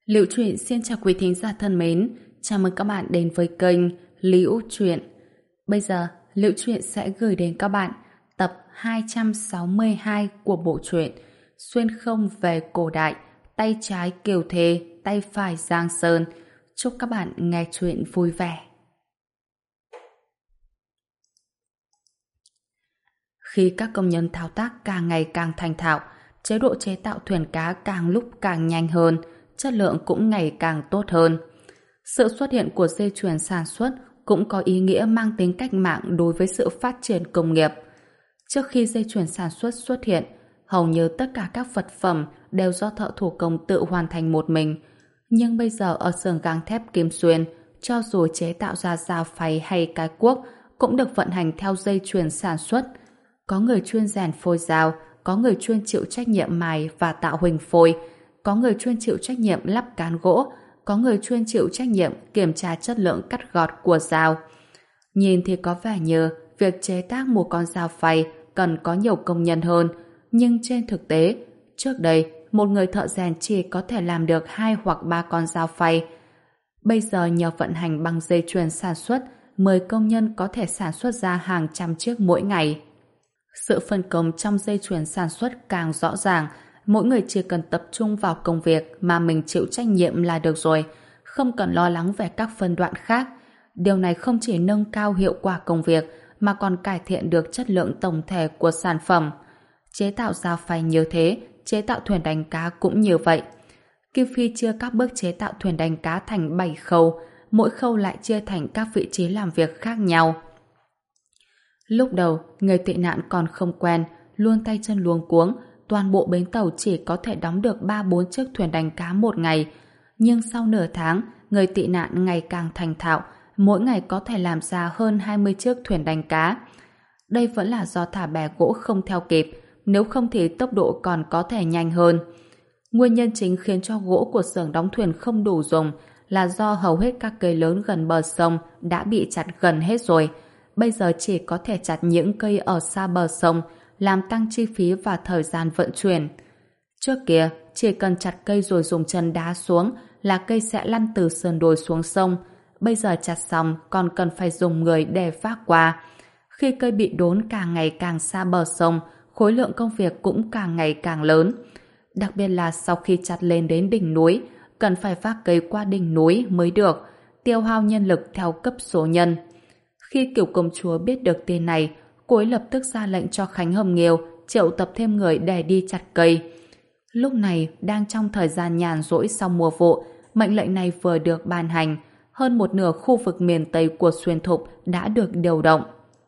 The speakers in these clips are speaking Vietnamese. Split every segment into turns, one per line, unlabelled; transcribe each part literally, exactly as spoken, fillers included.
Liễu Truyện xin chào quý thính giả thân mến, chào mừng các bạn đến với kênh Liễu Truyện. Bây giờ, Liễu Truyện sẽ gửi đến các bạn tập hai trăm sáu mươi hai của bộ truyện Xuyên không về cổ đại, tay trái Kiều Thề, tay phải Giang Sơn. Chúc các bạn nghe truyện vui vẻ. Khi các công nhân thao tác càng ngày càng thành thạo, chế độ chế tạo thuyền cá càng lúc càng nhanh hơn, chất lượng cũng ngày càng tốt hơn. Sự xuất hiện của dây chuyền sản xuất cũng có ý nghĩa mang tính cách mạng đối với sự phát triển công nghiệp. Trước khi dây chuyền sản xuất xuất hiện, hầu như tất cả các vật phẩm đều do thợ thủ công tự hoàn thành một mình. Nhưng bây giờ ở xưởng gang thép Kim Xuyên, cho dù chế tạo ra dao phay hay cái cuốc cũng được vận hành theo dây chuyền sản xuất. Có người chuyên rèn phôi dao, có người chuyên chịu trách nhiệm mài và tạo huỳnh phôi, có người chuyên chịu trách nhiệm lắp cán gỗ, có người chuyên chịu trách nhiệm kiểm tra chất lượng cắt gọt của dao. Nhìn thì có vẻ như việc chế tác một con dao phay cần có nhiều công nhân hơn, nhưng trên thực tế, trước đây một người thợ rèn chỉ có thể làm được hai hoặc ba con dao phay. Bây giờ nhờ vận hành bằng dây chuyền sản xuất, mười công nhân có thể sản xuất ra hàng trăm chiếc mỗi ngày. Sự phân công trong dây chuyền sản xuất càng rõ ràng, mỗi người chỉ cần tập trung vào công việc mà mình chịu trách nhiệm là được rồi, không cần lo lắng về các phân đoạn khác. Điều này không chỉ nâng cao hiệu quả công việc mà còn cải thiện được chất lượng tổng thể của sản phẩm. Chế tạo dao phay như thế, chế tạo thuyền đánh cá cũng như vậy. Kim Phi chia các bước chế tạo thuyền đánh cá thành bảy khâu, mỗi khâu lại chia thành các vị trí làm việc khác nhau. Lúc đầu, người tị nạn còn không quen, luôn tay chân luống cuống, toàn bộ bến tàu chỉ có thể đóng được ba bốn chiếc thuyền đánh cá một ngày. Nhưng sau nửa tháng, người tị nạn ngày càng thành thạo, mỗi ngày có thể làm ra hơn hai mươi chiếc thuyền đánh cá. Đây vẫn là do thả bè gỗ không theo kịp, nếu không thì tốc độ còn có thể nhanh hơn. Nguyên nhân chính khiến cho gỗ của xưởng đóng thuyền không đủ dùng là do hầu hết các cây lớn gần bờ sông đã bị chặt gần hết rồi. Bây giờ chỉ có thể chặt những cây ở xa bờ sông, làm tăng chi phí và thời gian vận chuyển. Trước kia, chỉ cần chặt cây rồi dùng chân đá xuống là cây sẽ lăn từ sườn đồi xuống sông. Bây giờ chặt xong còn cần phải dùng người để vác qua. Khi cây bị đốn càng ngày càng xa bờ sông, khối lượng công việc cũng càng ngày càng lớn. Đặc biệt là sau khi chặt lên đến đỉnh núi, cần phải vác cây qua đỉnh núi mới được, tiêu hao nhân lực theo cấp số nhân. Khi Kiều công chúa biết được tin này, cô ấy lập tức ra lệnh cho Khánh Hồng Nghiêu triệu tập thêm người để đi chặt cây. Lúc này, đang trong thời gian nhàn rỗi sau mùa vụ, mệnh lệnh này vừa được ban hành, hơn một nửa khu vực miền Tây của Xuyên Thục đã được điều động.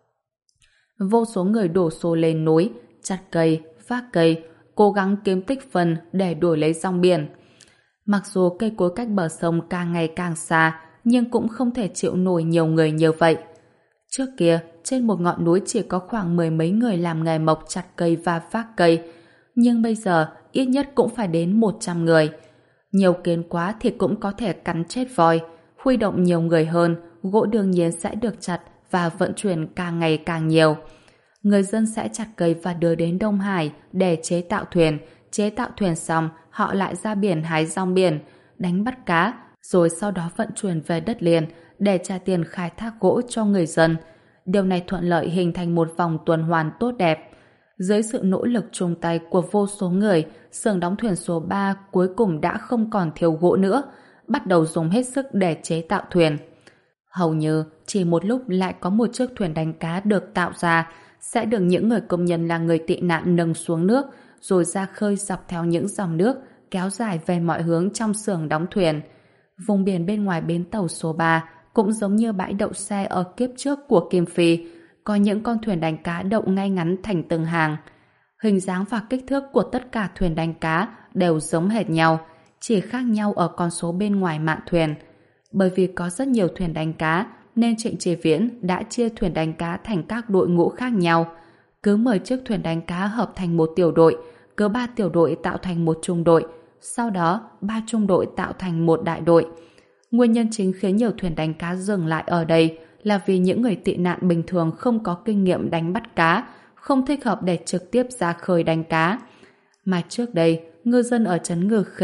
Vô số người đổ xô lên núi, chặt cây, vác cây, cố gắng kiếm tích phần để đổi lấy rong biển. Mặc dù cây cối cách bờ sông càng ngày càng xa, nhưng cũng không thể chịu nổi nhiều người như vậy. Trước kia, trên một ngọn núi chỉ có khoảng mười mấy người làm nghề mộc chặt cây và vác cây, nhưng bây giờ ít nhất cũng phải đến một trăm người. Nhiều kiến quá thì cũng có thể cắn chết voi, huy động nhiều người hơn, gỗ đương nhiên sẽ được chặt và vận chuyển càng ngày càng nhiều. Người dân sẽ chặt cây và đưa đến Đông Hải để chế tạo thuyền, chế tạo thuyền xong, họ lại ra biển hái rong biển, đánh bắt cá, rồi sau đó vận chuyển về đất liền để trả tiền khai thác gỗ cho người dân. Điều này thuận lợi hình thành một vòng tuần hoàn tốt đẹp. Dưới sự nỗ lực chung tay của vô số người, xưởng đóng thuyền số ba cuối cùng đã không còn thiếu gỗ nữa, bắt đầu dùng hết sức để chế tạo thuyền. Hầu như chỉ một lúc lại có một chiếc thuyền đánh cá được tạo ra, sẽ được những người công nhân là người tị nạn nâng xuống nước, rồi ra khơi dọc theo những dòng nước, kéo dài về mọi hướng trong xưởng đóng thuyền. Vùng biển bên ngoài bến tàu số ba cũng giống như bãi đậu xe ở kiếp trước của Kim Phi, có những con thuyền đánh cá đậu ngay ngắn thành từng hàng. Hình dáng và kích thước của tất cả thuyền đánh cá đều giống hệt nhau, chỉ khác nhau ở con số bên ngoài mạn thuyền. Bởi vì có rất nhiều thuyền đánh cá, nên Trịnh Chí Viễn đã chia thuyền đánh cá thành các đội ngũ khác nhau. Cứ mười chiếc thuyền đánh cá hợp thành một tiểu đội, cứ ba tiểu đội tạo thành một trung đội, sau đó ba trung đội tạo thành một đại đội. Nguyên nhân chính khiến nhiều thuyền đánh cá dừng lại ở đây là vì những người tị nạn bình thường không có kinh nghiệm đánh bắt cá, không thích hợp để trực tiếp ra khơi đánh cá. Mà trước đây, ngư dân ở trấn Ngư Khê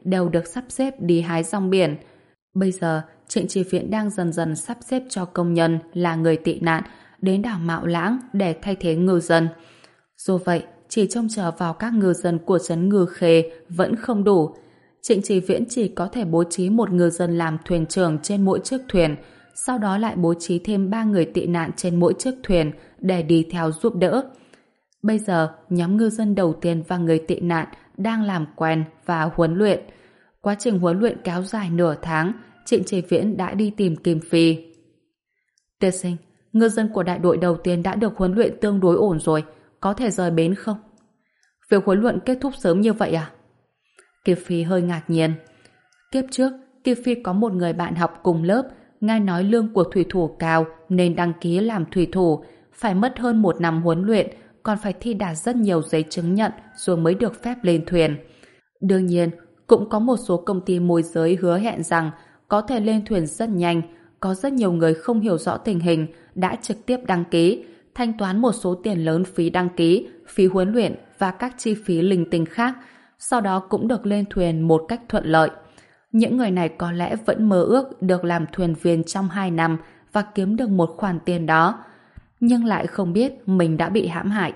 đều được sắp xếp đi hái rong biển. Bây giờ, Trịnh Chỉ Viễn đang dần dần sắp xếp cho công nhân là người tị nạn đến đảo Mạo Lãng để thay thế ngư dân. Dù vậy, chỉ trông chờ vào các ngư dân của trấn Ngư Khê vẫn không đủ. Trịnh Chỉ Viễn chỉ có thể bố trí một ngư dân làm thuyền trưởng trên mỗi chiếc thuyền, sau đó lại bố trí thêm ba người tị nạn trên mỗi chiếc thuyền để đi theo giúp đỡ. Bây giờ, nhóm ngư dân đầu tiên và người tị nạn đang làm quen và huấn luyện. Quá trình huấn luyện kéo dài nửa tháng, Trịnh Chỉ Viễn đã đi tìm Kim Phi. Tiên sinh, ngư dân của đại đội đầu tiên đã được huấn luyện tương đối ổn rồi, có thể rời bến không? Việc huấn luyện kết thúc sớm như vậy à? Kim Phi hơi ngạc nhiên. Kiếp trước, Kim Phi có một người bạn học cùng lớp, nghe nói lương của thủy thủ cao nên đăng ký làm thủy thủ, phải mất hơn một năm huấn luyện, còn phải thi đạt rất nhiều giấy chứng nhận rồi mới được phép lên thuyền. Đương nhiên, cũng có một số công ty môi giới hứa hẹn rằng có thể lên thuyền rất nhanh, có rất nhiều người không hiểu rõ tình hình đã trực tiếp đăng ký, thanh toán một số tiền lớn phí đăng ký, phí huấn luyện và các chi phí linh tinh khác, sau đó cũng được lên thuyền một cách thuận lợi. Những người này có lẽ vẫn mơ ước được làm thuyền viên trong hai năm và kiếm được một khoản tiền đó, nhưng lại không biết mình đã bị hãm hại.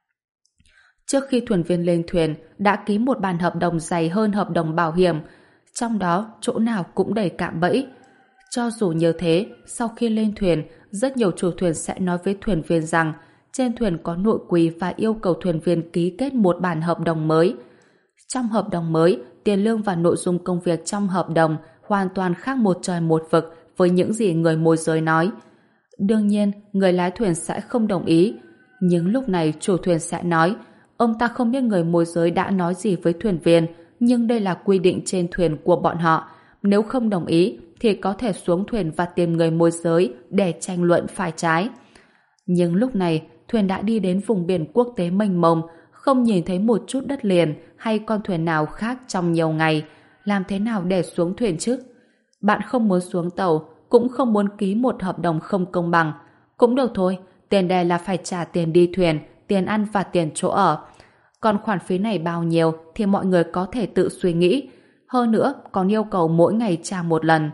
Trước khi thuyền viên lên thuyền đã ký một bản hợp đồng dày hơn hợp đồng bảo hiểm, trong đó chỗ nào cũng đầy cạm bẫy. Cho dù như thế, sau khi lên thuyền, rất nhiều chủ thuyền sẽ nói với thuyền viên rằng trên thuyền có nội quy và yêu cầu thuyền viên ký kết một bản hợp đồng mới. Trong hợp đồng mới, tiền lương và nội dung công việc trong hợp đồng hoàn toàn khác một trời một vực với những gì người môi giới nói. Đương nhiên, người lái thuyền sẽ không đồng ý. Nhưng lúc này chủ thuyền sẽ nói, ông ta không biết người môi giới đã nói gì với thuyền viên, nhưng đây là quy định trên thuyền của bọn họ. Nếu không đồng ý, thì có thể xuống thuyền và tìm người môi giới để tranh luận phải trái. Nhưng lúc này, thuyền đã đi đến vùng biển quốc tế mênh mông, không nhìn thấy một chút đất liền hay con thuyền nào khác trong nhiều ngày. Làm thế nào để xuống thuyền chứ? Bạn không muốn xuống tàu, cũng không muốn ký một hợp đồng không công bằng. Cũng được thôi, tiền đề là phải trả tiền đi thuyền, tiền ăn và tiền chỗ ở. Còn khoản phí này bao nhiêu thì mọi người có thể tự suy nghĩ. Hơn nữa, còn yêu cầu mỗi ngày trả một lần.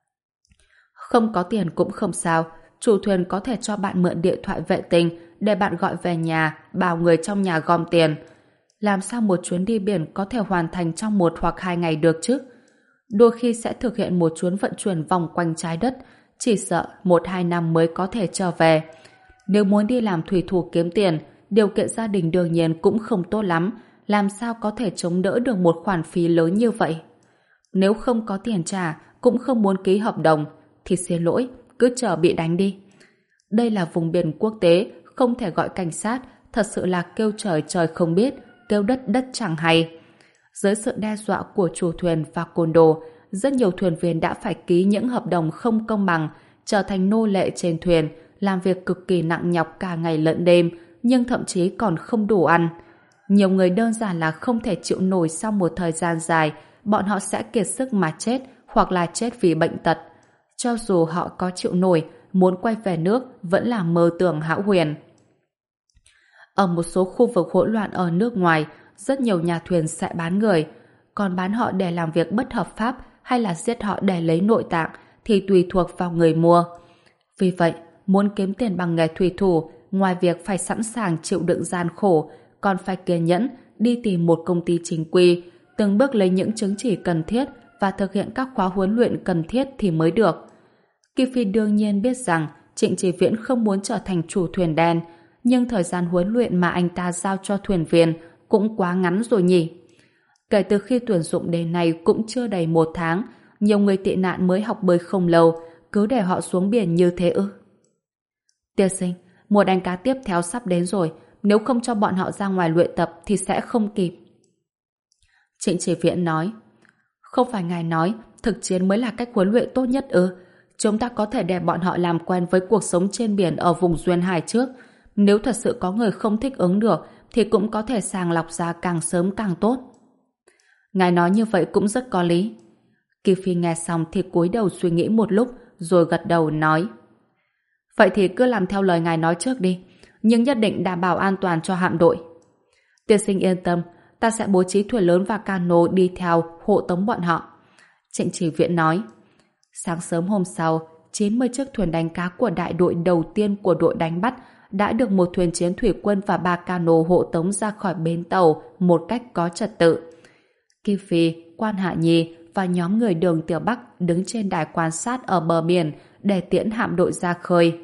Không có tiền cũng không sao, chủ thuyền có thể cho bạn mượn điện thoại vệ tinh để bạn gọi về nhà, bảo người trong nhà gom tiền. Làm sao một chuyến đi biển có thể hoàn thành trong một hoặc hai ngày được chứ? Đôi khi sẽ thực hiện một chuyến vận chuyển vòng quanh trái đất, chỉ sợ một hai năm mới có thể trở về. Nếu muốn đi làm thủy thủ kiếm tiền, điều kiện gia đình đương nhiên cũng không tốt lắm, làm sao có thể chống đỡ được một khoản phí lớn như vậy? Nếu không có tiền trả, cũng không muốn ký hợp đồng, thì xin lỗi, cứ chờ bị đánh đi. Đây là vùng biển quốc tế, không thể gọi cảnh sát, thật sự là kêu trời trời không biết, kêu đất đất chẳng hay. Dưới sự đe dọa của chủ thuyền và côn đồ, rất nhiều thuyền viên đã phải ký những hợp đồng không công bằng, trở thành nô lệ trên thuyền, làm việc cực kỳ nặng nhọc cả ngày lẫn đêm, nhưng thậm chí còn không đủ ăn. Nhiều người đơn giản là không thể chịu nổi sau một thời gian dài, bọn họ sẽ kiệt sức mà chết, hoặc là chết vì bệnh tật. Cho dù họ có chịu nổi, muốn quay về nước vẫn là mơ tưởng hão huyền. Ở một số khu vực hỗn loạn ở nước ngoài, rất nhiều nhà thuyền sẽ bán người, còn bán họ để làm việc bất hợp pháp hay là giết họ để lấy nội tạng thì tùy thuộc vào người mua. Vì vậy, muốn kiếm tiền bằng nghề thủy thủ, ngoài việc phải sẵn sàng chịu đựng gian khổ, còn phải kiên nhẫn đi tìm một công ty chính quy, từng bước lấy những chứng chỉ cần thiết và thực hiện các khóa huấn luyện cần thiết thì mới được. Kim Phi đương nhiên biết rằng Trịnh Chỉ Viễn không muốn trở thành chủ thuyền đen, nhưng thời gian huấn luyện mà anh ta giao cho thuyền viên cũng quá ngắn rồi nhỉ. Kể từ khi tuyển dụng đến nay cũng chưa đầy một tháng, nhiều người tị nạn mới học bơi không lâu, cứ để họ xuống biển như thế ư? Tiên sinh, mùa đánh cá tiếp theo sắp đến rồi, nếu không cho bọn họ ra ngoài luyện tập thì sẽ không kịp. Trịnh Chỉ Viễn nói, không phải ngài nói thực chiến mới là cách huấn luyện tốt nhất ư? Chúng ta có thể để bọn họ làm quen với cuộc sống trên biển ở vùng duyên hải trước. Nếu thật sự có người không thích ứng được thì cũng có thể sàng lọc ra càng sớm càng tốt. Ngài nói như vậy cũng rất có lý. Kim Phi nghe xong thì cúi đầu suy nghĩ một lúc rồi gật đầu nói, vậy thì cứ làm theo lời ngài nói trước đi, nhưng nhất định đảm bảo an toàn cho hạm đội. Tiên sinh yên tâm, ta sẽ bố trí thuyền lớn và cano đi theo hộ tống bọn họ. Trịnh Chỉ Viễn nói. Sáng sớm hôm sau, chín mươi chiếc thuyền đánh cá của đại đội đầu tiên của đội đánh bắt đã được một thuyền chiến thủy quân và ba cano hộ tống ra khỏi bến tàu một cách có trật tự. Kim Phi, Quan Hạ Nhi và nhóm người Đường Tiểu Bắc đứng trên đài quan sát ở bờ biển để tiễn hạm đội ra khơi.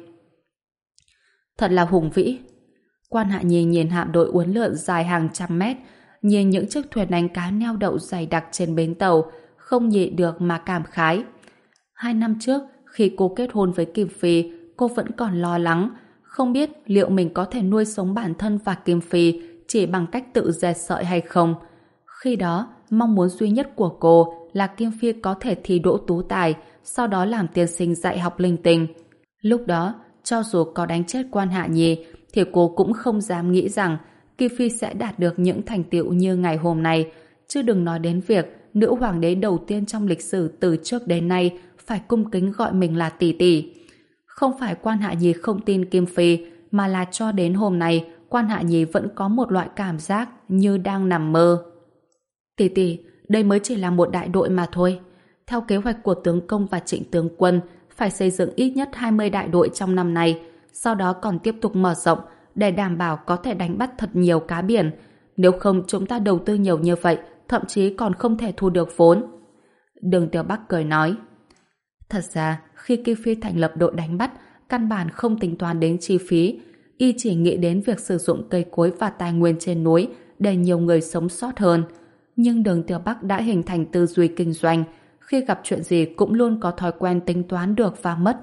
Thật là hùng vĩ. Quan Hạ Nhi nhìn hạm đội uốn lượn dài hàng trăm mét, nhìn những chiếc thuyền đánh cá neo đậu dày đặc trên bến tàu, không nhịn được mà cảm khái. Hai năm trước, khi cô kết hôn với Kim Phi, cô vẫn còn lo lắng, không biết liệu mình có thể nuôi sống bản thân và Kim Phi chỉ bằng cách tự dệt sợi hay không. Khi đó, mong muốn duy nhất của cô là Kim Phi có thể thi đỗ tú tài, sau đó làm tiên sinh dạy học linh tinh. Lúc đó, cho dù có đánh chết Quan Hạ Nhi, thì cô cũng không dám nghĩ rằng Kim Phi sẽ đạt được những thành tựu như ngày hôm nay, chứ đừng nói đến việc nữ hoàng đế đầu tiên trong lịch sử từ trước đến nay phải cung kính gọi mình là tỷ tỷ. Không phải Quan Hạ Nhi không tin Kim Phi, mà là cho đến hôm nay Quan Hạ Nhi vẫn có một loại cảm giác như đang nằm mơ. Tỷ tỷ, đây mới chỉ là một đại đội mà thôi. Theo kế hoạch của tướng công và Trịnh tướng quân, phải xây dựng ít nhất hai mươi đại đội trong năm nay, sau đó còn tiếp tục mở rộng để đảm bảo có thể đánh bắt thật nhiều cá biển. Nếu không chúng ta đầu tư nhiều như vậy, thậm chí còn không thể thu được vốn. Đường Tiểu Bắc cười nói. Thật ra, khi Kim Phi thành lập đội đánh bắt, căn bản không tính toán đến chi phí. Y chỉ nghĩ đến việc sử dụng cây cối và tài nguyên trên núi để nhiều người sống sót hơn. Nhưng Đường Tiểu Bắc đã hình thành tư duy kinh doanh, khi gặp chuyện gì cũng luôn có thói quen tính toán được và mất.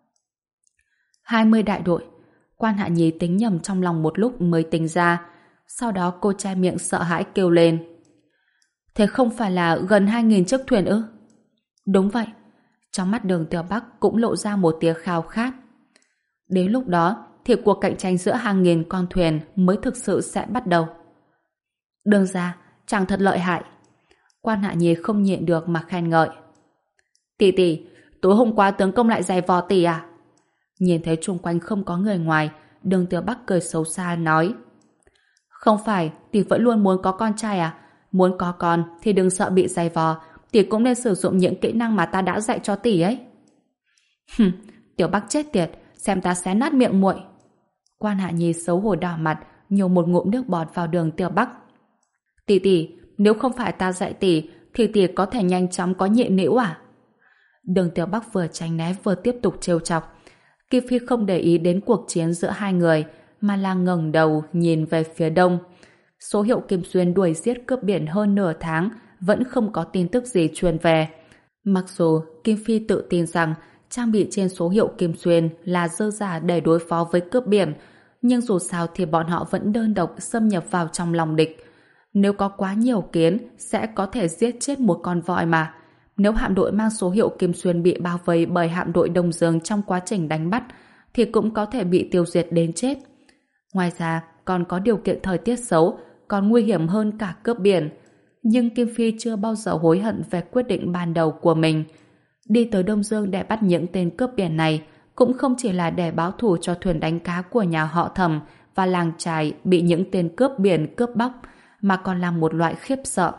hai mươi đại đội. Quan Hạ Nhi tính nhầm trong lòng một lúc mới tính ra. Sau đó cô che miệng sợ hãi kêu lên. Thế không phải là gần hai nghìn chiếc thuyền ư? Đúng vậy. Trong mắt Đường Tiểu Bắc cũng lộ ra một tia khao khát. Đến lúc đó thì cuộc cạnh tranh giữa hàng nghìn con thuyền mới thực sự sẽ bắt đầu. Đường ra, chàng thật lợi hại. Quan Hạ Nhi không nhịn được mà khen ngợi. Tỷ tỷ, tối hôm qua tướng công lại giày vò tỷ à? Nhìn thấy chung quanh không có người ngoài, Đường Tiểu Bắc cười xấu xa nói. Không phải, tỷ vẫn luôn muốn có con trai à? Muốn có con thì đừng sợ bị giày vò, tỷ cũng nên sử dụng những kỹ năng mà ta đã dạy cho tỷ ấy. Hừm, Tiểu Bắc chết tiệt, xem ta xé nát miệng muội. Quan Hạ Nhi xấu hổ đỏ mặt, nhổ một ngụm nước bọt vào Đường Tiểu Bắc. Tỷ tỷ, nếu không phải ta dạy tỷ, thì tỷ có thể nhanh chóng có nhị nữ à? Đường Tiểu Bắc vừa tránh né vừa tiếp tục trêu chọc. Kim Phi không để ý đến cuộc chiến giữa hai người, mà là ngẩng đầu nhìn về phía đông. Số hiệu Kim Xuyên đuổi giết cướp biển hơn nửa tháng vẫn không có tin tức gì truyền về. Mặc dù Kim Phi tự tin rằng trang bị trên số hiệu Kim Xuyên là dư giả để đối phó với cướp biển, nhưng dù sao thì bọn họ vẫn đơn độc xâm nhập vào trong lòng địch. Nếu có quá nhiều kiến, sẽ có thể giết chết một con voi mà. Nếu hạm đội mang số hiệu Kim Xuyên bị bao vây bởi hạm đội Đông Dương trong quá trình đánh bắt, thì cũng có thể bị tiêu diệt đến chết. Ngoài ra, còn có điều kiện thời tiết xấu, còn nguy hiểm hơn cả cướp biển. Nhưng Kim Phi chưa bao giờ hối hận về quyết định ban đầu của mình. Đi tới Đông Dương để bắt những tên cướp biển này cũng không chỉ là để báo thù cho thuyền đánh cá của nhà họ Thẩm và làng trài bị những tên cướp biển cướp bóc, mà còn là một loại khiếp sợ.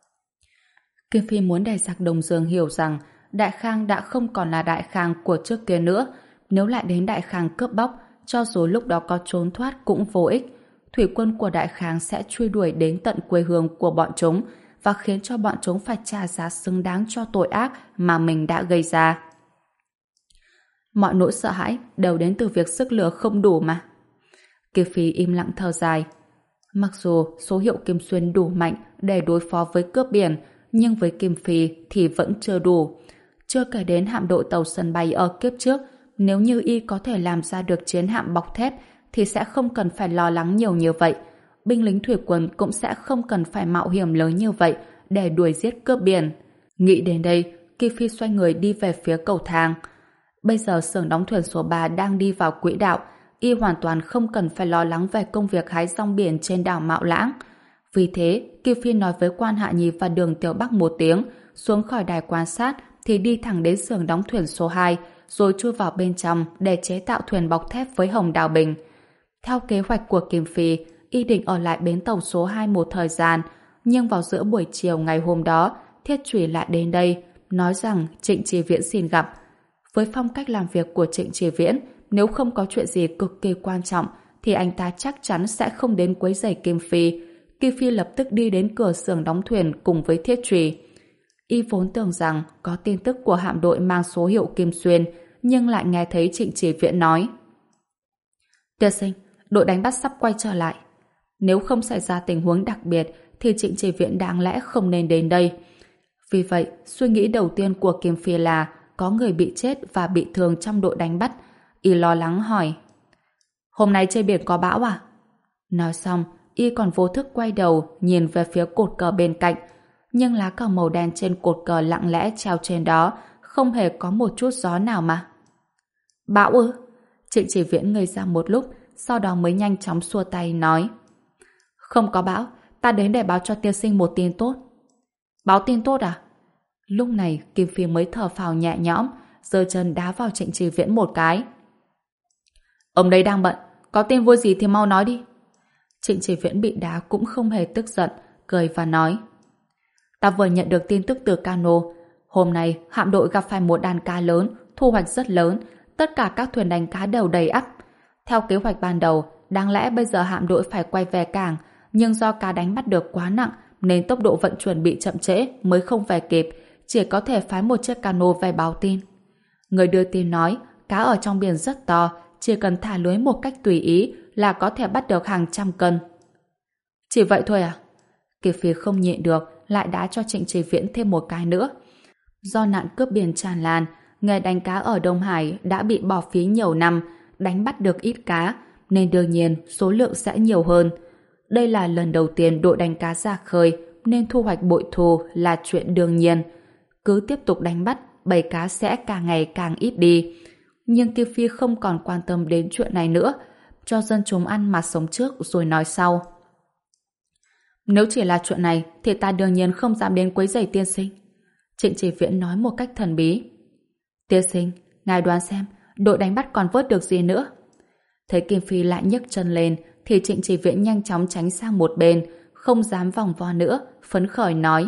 Kim Phi muốn để giặc Đông Dương hiểu rằng Đại Khang đã không còn là Đại Khang của trước kia nữa. Nếu lại đến Đại Khang cướp bóc, cho dù lúc đó có trốn thoát cũng vô ích. Thủy quân của Đại Khang sẽ truy đuổi đến tận quê hương của bọn chúng và khiến cho bọn chúng phải trả giá xứng đáng cho tội ác mà mình đã gây ra. Mọi nỗi sợ hãi đều đến từ việc sức lửa không đủ mà. Kim Phi im lặng thở dài. Mặc dù số hiệu Kim Xuyên đủ mạnh để đối phó với cướp biển, nhưng với Kim Phi thì vẫn chưa đủ. Chưa kể đến hạm đội tàu sân bay ở kiếp trước, nếu như y có thể làm ra được chiến hạm bọc thép thì sẽ không cần phải lo lắng nhiều như vậy. Binh lính thủy quân cũng sẽ không cần phải mạo hiểm lớn như vậy để đuổi giết cướp biển. Nghĩ đến đây, Kim Phi xoay người đi về phía cầu thang. Bây giờ xưởng đóng thuyền số ba đang đi vào quỹ đạo, y hoàn toàn không cần phải lo lắng về công việc hái rong biển trên đảo Mạo Lãng. Vì thế, Kim Phi nói với Quan Hạ Nhi và Đường Tiểu Bắc một tiếng, xuống khỏi đài quan sát thì đi thẳng đến xưởng đóng thuyền số hai, rồi chui vào bên trong để chế tạo thuyền bọc thép với Hồng Đào Bình. Theo kế hoạch của Kim Phi, y định ở lại bến tàu số hai một thời gian, nhưng vào giữa buổi chiều ngày hôm đó, Thiết Trùy lại đến đây, nói rằng Trịnh Chỉ Viễn xin gặp. Với phong cách làm việc của Trịnh Chỉ Viễn, nếu không có chuyện gì cực kỳ quan trọng, thì anh ta chắc chắn sẽ không đến quấy rầy Kim Phi. Kim Phi lập tức đi đến cửa xưởng đóng thuyền cùng với Thiết Trùy. Y vốn tưởng rằng có tin tức của hạm đội mang số hiệu Kim Xuyên, nhưng lại nghe thấy Trịnh Chỉ Viễn nói: Tiên sinh, đội đánh bắt sắp quay trở lại. Nếu không xảy ra tình huống đặc biệt thì Trịnh Chỉ Viễn đáng lẽ không nên đến đây. Vì vậy, suy nghĩ đầu tiên của Kim Phi là có người bị chết và bị thương trong đội đánh bắt. Y lo lắng hỏi: Hôm nay trên biển có bão à? Nói xong, Y còn vô thức quay đầu nhìn về phía cột cờ bên cạnh, nhưng lá cờ màu đen trên cột cờ lặng lẽ treo trên đó, không hề có một chút gió nào mà. Bão ư? Trịnh Chỉ Viễn ngây ra một lúc, sau đó mới nhanh chóng xua tay nói: Không có bão, ta đến để báo cho tiên sinh một tin tốt. Báo tin tốt à? Lúc này Kim Phi mới thở phào nhẹ nhõm, giơ chân đá vào Trịnh Chỉ Viễn một cái. Ông đây đang bận, có tin vui gì thì mau nói đi. Trịnh Chỉ Viễn bị đá cũng không hề tức giận, cười và nói: Ta vừa nhận được tin tức từ cano. Hôm nay hạm đội gặp phải một đàn cá lớn, thu hoạch rất lớn, tất cả các thuyền đánh cá đều đầy ắp. Theo kế hoạch ban đầu, đáng lẽ bây giờ hạm đội phải quay về cảng, nhưng do cá đánh bắt được quá nặng nên tốc độ vận chuyển bị chậm trễ mới không về kịp, chỉ có thể phái một chiếc cano về báo tin. Người đưa tin nói cá ở trong biển rất to, chỉ cần thả lưới một cách tùy ý là có thể bắt được hàng trăm cân. Chỉ vậy thôi à? Kiệt Phi không nhịn được, lại đá cho Trịnh Chỉ Viễn thêm một cái nữa. Do nạn cướp biển tràn lan, nghề đánh cá ở Đông Hải đã bị bỏ phí nhiều năm, đánh bắt được ít cá, nên đương nhiên số lượng sẽ nhiều hơn. Đây là lần đầu tiên đội đánh cá ra khơi, nên thu hoạch bội thu là chuyện đương nhiên. Cứ tiếp tục đánh bắt, bầy cá sẽ càng ngày càng ít đi. Nhưng Kiều Phi không còn quan tâm đến chuyện này nữa, cho dân chúng ăn mà sống trước rồi nói sau. Nếu chỉ là chuyện này thì ta đương nhiên không dám đến quấy rầy tiên sinh. Trịnh Chỉ Viễn nói một cách thần bí. Tiên sinh, ngài đoán xem đội đánh bắt còn vớt được gì nữa? Thấy Kim Phi lại nhấc chân lên thì Trịnh Chỉ Viễn nhanh chóng tránh sang một bên, không dám vòng vo nữa, phấn khởi nói: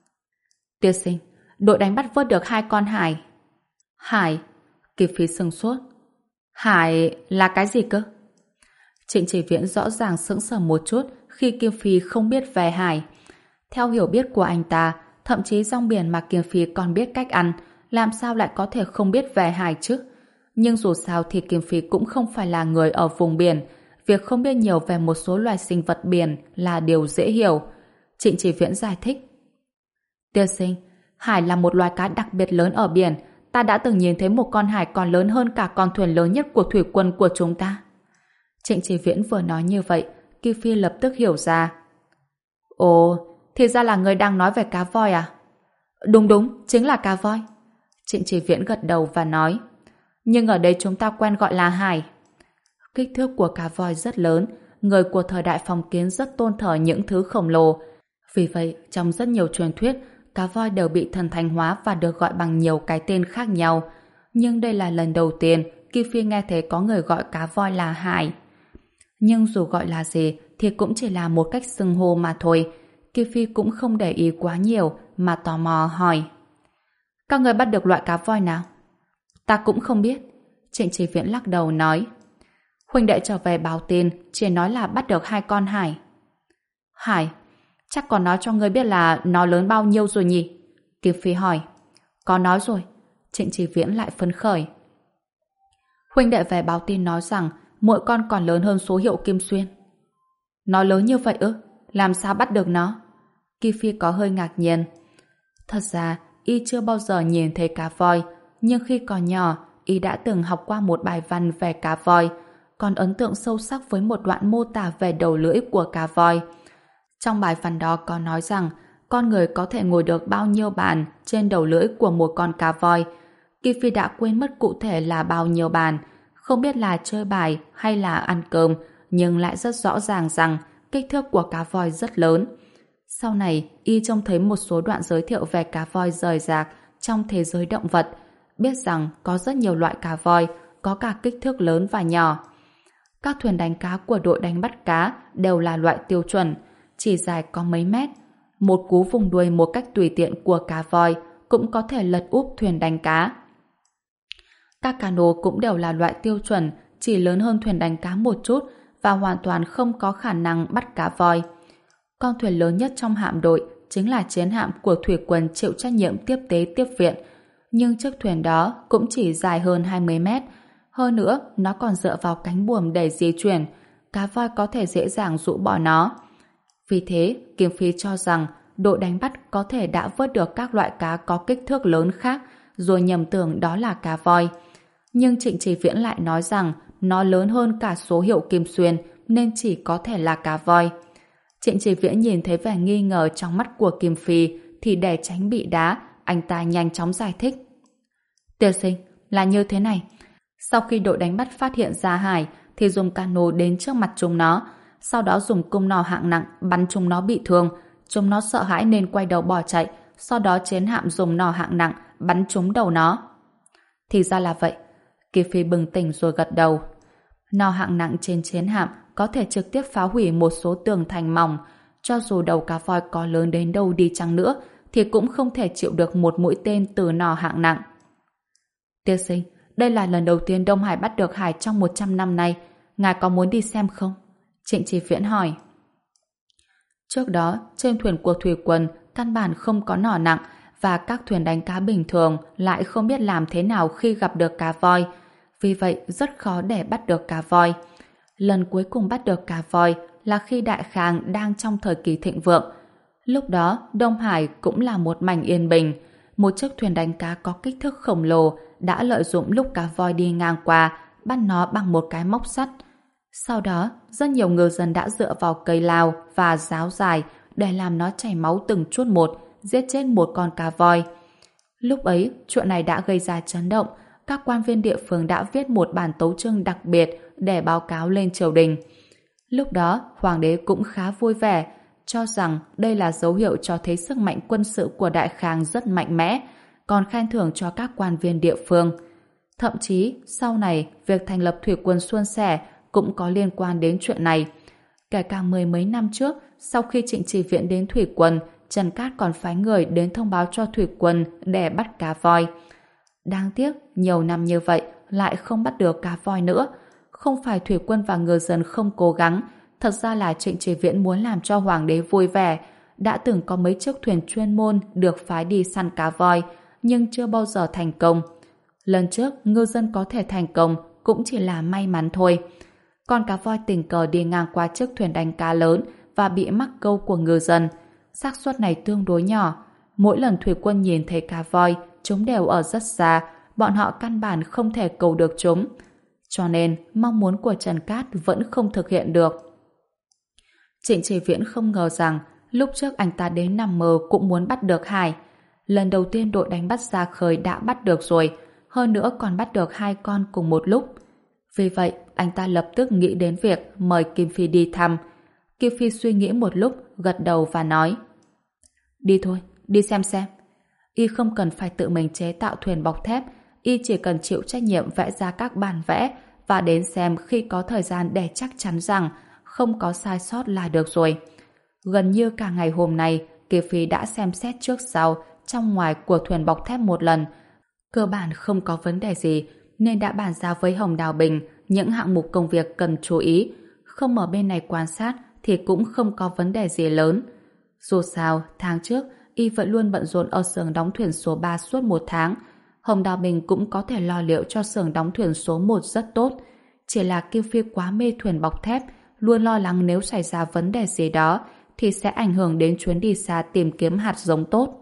Tiên sinh, đội đánh bắt vớt được hai con hải. Hải? Kim Phi sững sốt. Hải là cái gì cơ? Trịnh Chỉ Viễn rõ ràng sững sờ một chút khi Kim Phi không biết về hải. Theo hiểu biết của anh ta, thậm chí rong biển mà Kim Phi còn biết cách ăn, làm sao lại có thể không biết về hải chứ? Nhưng dù sao thì Kim Phi cũng không phải là người ở vùng biển, việc không biết nhiều về một số loài sinh vật biển là điều dễ hiểu. Trịnh Chỉ Viễn giải thích: Tiên sinh, hải là một loài cá đặc biệt lớn ở biển. Ta đã từng nhìn thấy một con hải còn lớn hơn cả con thuyền lớn nhất của thủy quân của chúng ta. Trịnh Chỉ Viễn vừa nói như vậy, Kim Phi lập tức hiểu ra. Ồ, thì ra là người đang nói về cá voi à? Đúng đúng, chính là cá voi. Trịnh Chỉ Viễn gật đầu và nói: Nhưng ở đây chúng ta quen gọi là hải. Kích thước của cá voi rất lớn, người của thời đại phong kiến rất tôn thờ những thứ khổng lồ. Vì vậy, trong rất nhiều truyền thuyết, cá voi đều bị thần thánh hóa và được gọi bằng nhiều cái tên khác nhau. Nhưng đây là lần đầu tiên Kim Phi nghe thấy có người gọi cá voi là hải. Nhưng dù gọi là gì thì cũng chỉ là một cách xưng hô mà thôi. Kim Phi cũng không để ý quá nhiều mà tò mò hỏi: Các người bắt được loại cá voi nào? Ta cũng không biết. Trịnh Chỉ Viễn lắc đầu nói: Huynh đệ trở về báo tin, chỉ nói là bắt được hai con hải. Hải? Chắc còn nói cho ngươi biết là nó lớn bao nhiêu rồi nhỉ? Kim Phi hỏi. Có nói rồi. Trịnh Chỉ Viễn lại phấn khởi. Huynh đệ về báo tin nói rằng mỗi con còn lớn hơn số hiệu Kim Xuyên. Nó lớn như vậy ư? Làm sao bắt được nó? Kim Phi có hơi ngạc nhiên. Thật ra, y chưa bao giờ nhìn thấy cá voi, nhưng khi còn nhỏ, y đã từng học qua một bài văn về cá voi, còn ấn tượng sâu sắc với một đoạn mô tả về đầu lưỡi của cá voi. Trong bài văn đó có nói rằng con người có thể ngồi được bao nhiêu bàn trên đầu lưỡi của một con cá voi. Kim Phi đã quên mất cụ thể là bao nhiêu bàn, không biết là chơi bài hay là ăn cơm, nhưng lại rất rõ ràng rằng kích thước của cá voi rất lớn. Sau này, y trông thấy một số đoạn giới thiệu về cá voi rời rạc trong thế giới động vật, biết rằng có rất nhiều loại cá voi, có cả kích thước lớn và nhỏ. Các thuyền đánh cá của đội đánh bắt cá đều là loại tiêu chuẩn, chỉ dài có mấy mét. Một cú vùng đuôi một cách tùy tiện của cá voi cũng có thể lật úp thuyền đánh cá. Các cano cũng đều là loại tiêu chuẩn, chỉ lớn hơn thuyền đánh cá một chút và hoàn toàn không có khả năng bắt cá voi. Con thuyền lớn nhất trong hạm đội chính là chiến hạm của thủy quân chịu trách nhiệm tiếp tế tiếp viện, nhưng chiếc thuyền đó cũng chỉ dài hơn hai mươi mét. Hơn nữa, nó còn dựa vào cánh buồm để di chuyển, cá voi có thể dễ dàng rũ bỏ nó. Vì thế, Kim Phi cho rằng đội đánh bắt có thể đã vớt được các loại cá có kích thước lớn khác, rồi nhầm tưởng đó là cá voi. Nhưng Trịnh Chỉ Viễn lại nói rằng nó lớn hơn cả số hiệu kim xuyên nên chỉ có thể là cá voi. Trịnh Chỉ Viễn nhìn thấy vẻ nghi ngờ trong mắt của Kim Phi thì để tránh bị đá, anh ta nhanh chóng giải thích. Tiên sinh, là như thế này. Sau khi đội đánh bắt phát hiện ra hải thì dùng cano đến trước mặt chúng nó, sau đó dùng cung nỏ hạng nặng bắn chúng nó bị thương. Chúng nó sợ hãi nên quay đầu bỏ chạy, sau đó chiến hạm dùng nỏ hạng nặng bắn trúng đầu nó. Thì ra là vậy. Kỳ Phi bừng tỉnh rồi gật đầu. Nỏ hạng nặng trên chiến hạm có thể trực tiếp phá hủy một số tường thành mỏng. Cho dù đầu cá voi có lớn đến đâu đi chăng nữa thì cũng không thể chịu được một mũi tên từ nỏ hạng nặng. Tiên sinh, đây là lần đầu tiên Đông Hải bắt được hải trong một trăm năm nay. Ngài có muốn đi xem không? Trịnh Chỉ Viễn hỏi. Trước đó, trên thuyền của thủy quân căn bản không có nỏ nặng và các thuyền đánh cá bình thường lại không biết làm thế nào khi gặp được cá voi. Vì vậy, rất khó để bắt được cá voi. Lần cuối cùng bắt được cá voi là khi Đại Khang đang trong thời kỳ thịnh vượng. Lúc đó, Đông Hải cũng là một mảnh yên bình. Một chiếc thuyền đánh cá có kích thước khổng lồ đã lợi dụng lúc cá voi đi ngang qua, bắt nó bằng một cái móc sắt. Sau đó, rất nhiều ngư dân đã dựa vào cây lao và giáo dài để làm nó chảy máu từng chút một, giết chết một con cá voi. Lúc ấy, chuyện này đã gây ra chấn động. Các quan viên địa phương đã viết một bản tấu chương đặc biệt để báo cáo lên triều đình. Lúc đó, hoàng đế cũng khá vui vẻ, cho rằng đây là dấu hiệu cho thấy sức mạnh quân sự của Đại Khang rất mạnh mẽ, còn khen thưởng cho các quan viên địa phương. Thậm chí, sau này, việc thành lập thủy quân suôn sẻ cũng có liên quan đến chuyện này. Kể cả mười mấy năm trước, sau khi Trịnh Chỉ Viễn đến thủy quân, Trần Cát còn phái người đến thông báo cho thủy quân để bắt cá voi. Đáng tiếc, nhiều năm như vậy lại không bắt được cá voi nữa. Không phải thủy quân và ngư dân không cố gắng, thật ra là Trịnh Chỉ Viễn muốn làm cho hoàng đế vui vẻ. Đã từng có mấy chiếc thuyền chuyên môn được phái đi săn cá voi, nhưng chưa bao giờ thành công. Lần trước, ngư dân có thể thành công cũng chỉ là may mắn thôi. Con cá voi tình cờ đi ngang qua chiếc thuyền đánh cá lớn và bị mắc câu của ngư dân. Xác suất này tương đối nhỏ. Mỗi lần thủy quân nhìn thấy cá voi, chúng đều ở rất xa, bọn họ căn bản không thể cầu được chúng. Cho nên, mong muốn của Trần Cát vẫn không thực hiện được. Trịnh Chỉ Viễn không ngờ rằng lúc trước anh ta đến nằm mơ cũng muốn bắt được hải. Lần đầu tiên đội đánh bắt ra khơi đã bắt được rồi, hơn nữa còn bắt được hai con cùng một lúc. Vì vậy, anh ta lập tức nghĩ đến việc mời Kim Phi đi thăm. Kim Phi suy nghĩ một lúc, gật đầu và nói: Đi thôi, đi xem xem. Y không cần phải tự mình chế tạo thuyền bọc thép, y chỉ cần chịu trách nhiệm vẽ ra các bản vẽ và đến xem khi có thời gian để chắc chắn rằng không có sai sót là được rồi. Gần như cả ngày hôm nay, Kim Phi đã xem xét trước sau, trong ngoài của thuyền bọc thép một lần. Cơ bản không có vấn đề gì, nên đã bàn giao với Hồng Đào Bình những hạng mục công việc cần chú ý. Không ở bên này quan sát thì cũng không có vấn đề gì lớn. Dù sao, tháng trước, y vẫn luôn bận rộn ở xưởng đóng thuyền số ba suốt một tháng. Hồng Đào Bình cũng có thể lo liệu cho xưởng đóng thuyền số một rất tốt. Chỉ là Kim Phi quá mê thuyền bọc thép, luôn lo lắng nếu xảy ra vấn đề gì đó thì sẽ ảnh hưởng đến chuyến đi xa tìm kiếm hạt giống tốt.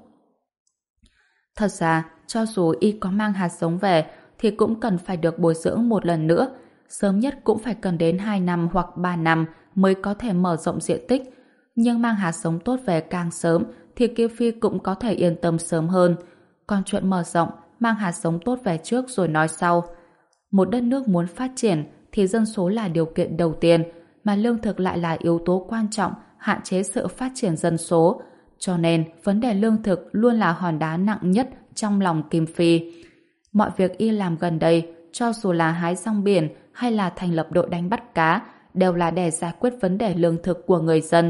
Thật ra, cho dù y có mang hạt giống về thì cũng cần phải được bồi dưỡng một lần nữa. Sớm nhất cũng phải cần đến hai năm hoặc ba năm mới có thể mở rộng diện tích. Nhưng mang hạt giống tốt về càng sớm thì Kim Phi cũng có thể yên tâm sớm hơn. Còn chuyện mở rộng, mang hạt giống tốt về trước rồi nói sau. Một đất nước muốn phát triển thì dân số là điều kiện đầu tiên, mà lương thực lại là yếu tố quan trọng hạn chế sự phát triển dân số. Cho nên, vấn đề lương thực luôn là hòn đá nặng nhất trong lòng Kim Phi. Mọi việc y làm gần đây, cho dù là hái rong biển hay là thành lập đội đánh bắt cá, đều là để giải quyết vấn đề lương thực của người dân.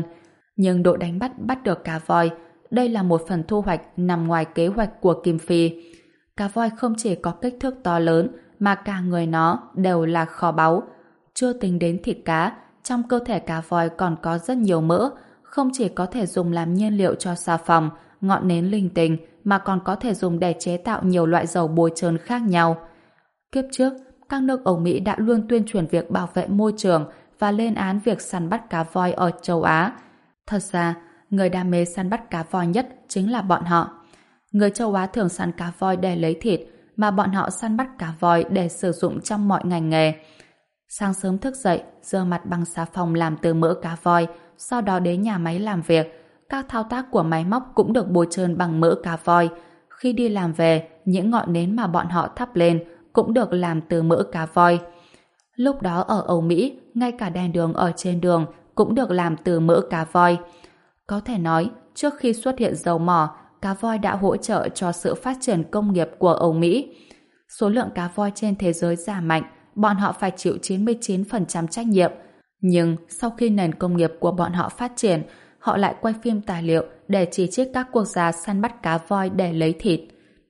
Nhưng đội đánh bắt bắt được cá voi. Đây là một phần thu hoạch nằm ngoài kế hoạch của Kim Phi. Cá voi không chỉ có kích thước to lớn mà cả người nó đều là kho báu. Chưa tính đến thịt cá, trong cơ thể cá voi còn có rất nhiều mỡ, không chỉ có thể dùng làm nhiên liệu cho xà phòng, ngọn nến linh tinh mà còn có thể dùng để chế tạo nhiều loại dầu bôi trơn khác nhau. Kiếp trước, các nước Âu Mỹ đã luôn tuyên truyền việc bảo vệ môi trường và lên án việc săn bắt cá voi ở châu Á. Thật ra, người đam mê săn bắt cá voi nhất chính là bọn họ. Người châu Á thường săn cá voi để lấy thịt, mà bọn họ săn bắt cá voi để sử dụng trong mọi ngành nghề. Sáng sớm thức dậy, rửa mặt bằng xà phòng làm từ mỡ cá voi, sau đó đến nhà máy làm việc. Các thao tác của máy móc cũng được bôi trơn bằng mỡ cá voi. Khi đi làm về, những ngọn nến mà bọn họ thắp lên cũng được làm từ mỡ cá voi. Lúc đó ở Âu Mỹ, ngay cả đèn đường ở trên đường cũng được làm từ mỡ cá voi. Có thể nói, trước khi xuất hiện dầu mỏ, cá voi đã hỗ trợ cho sự phát triển công nghiệp của Âu Mỹ. Số lượng cá voi trên thế giới giảm mạnh, bọn họ phải chịu chín mươi chín phần trăm trách nhiệm. Nhưng sau khi nền công nghiệp của bọn họ phát triển, họ lại quay phim tài liệu để chỉ trích các quốc gia săn bắt cá voi để lấy thịt.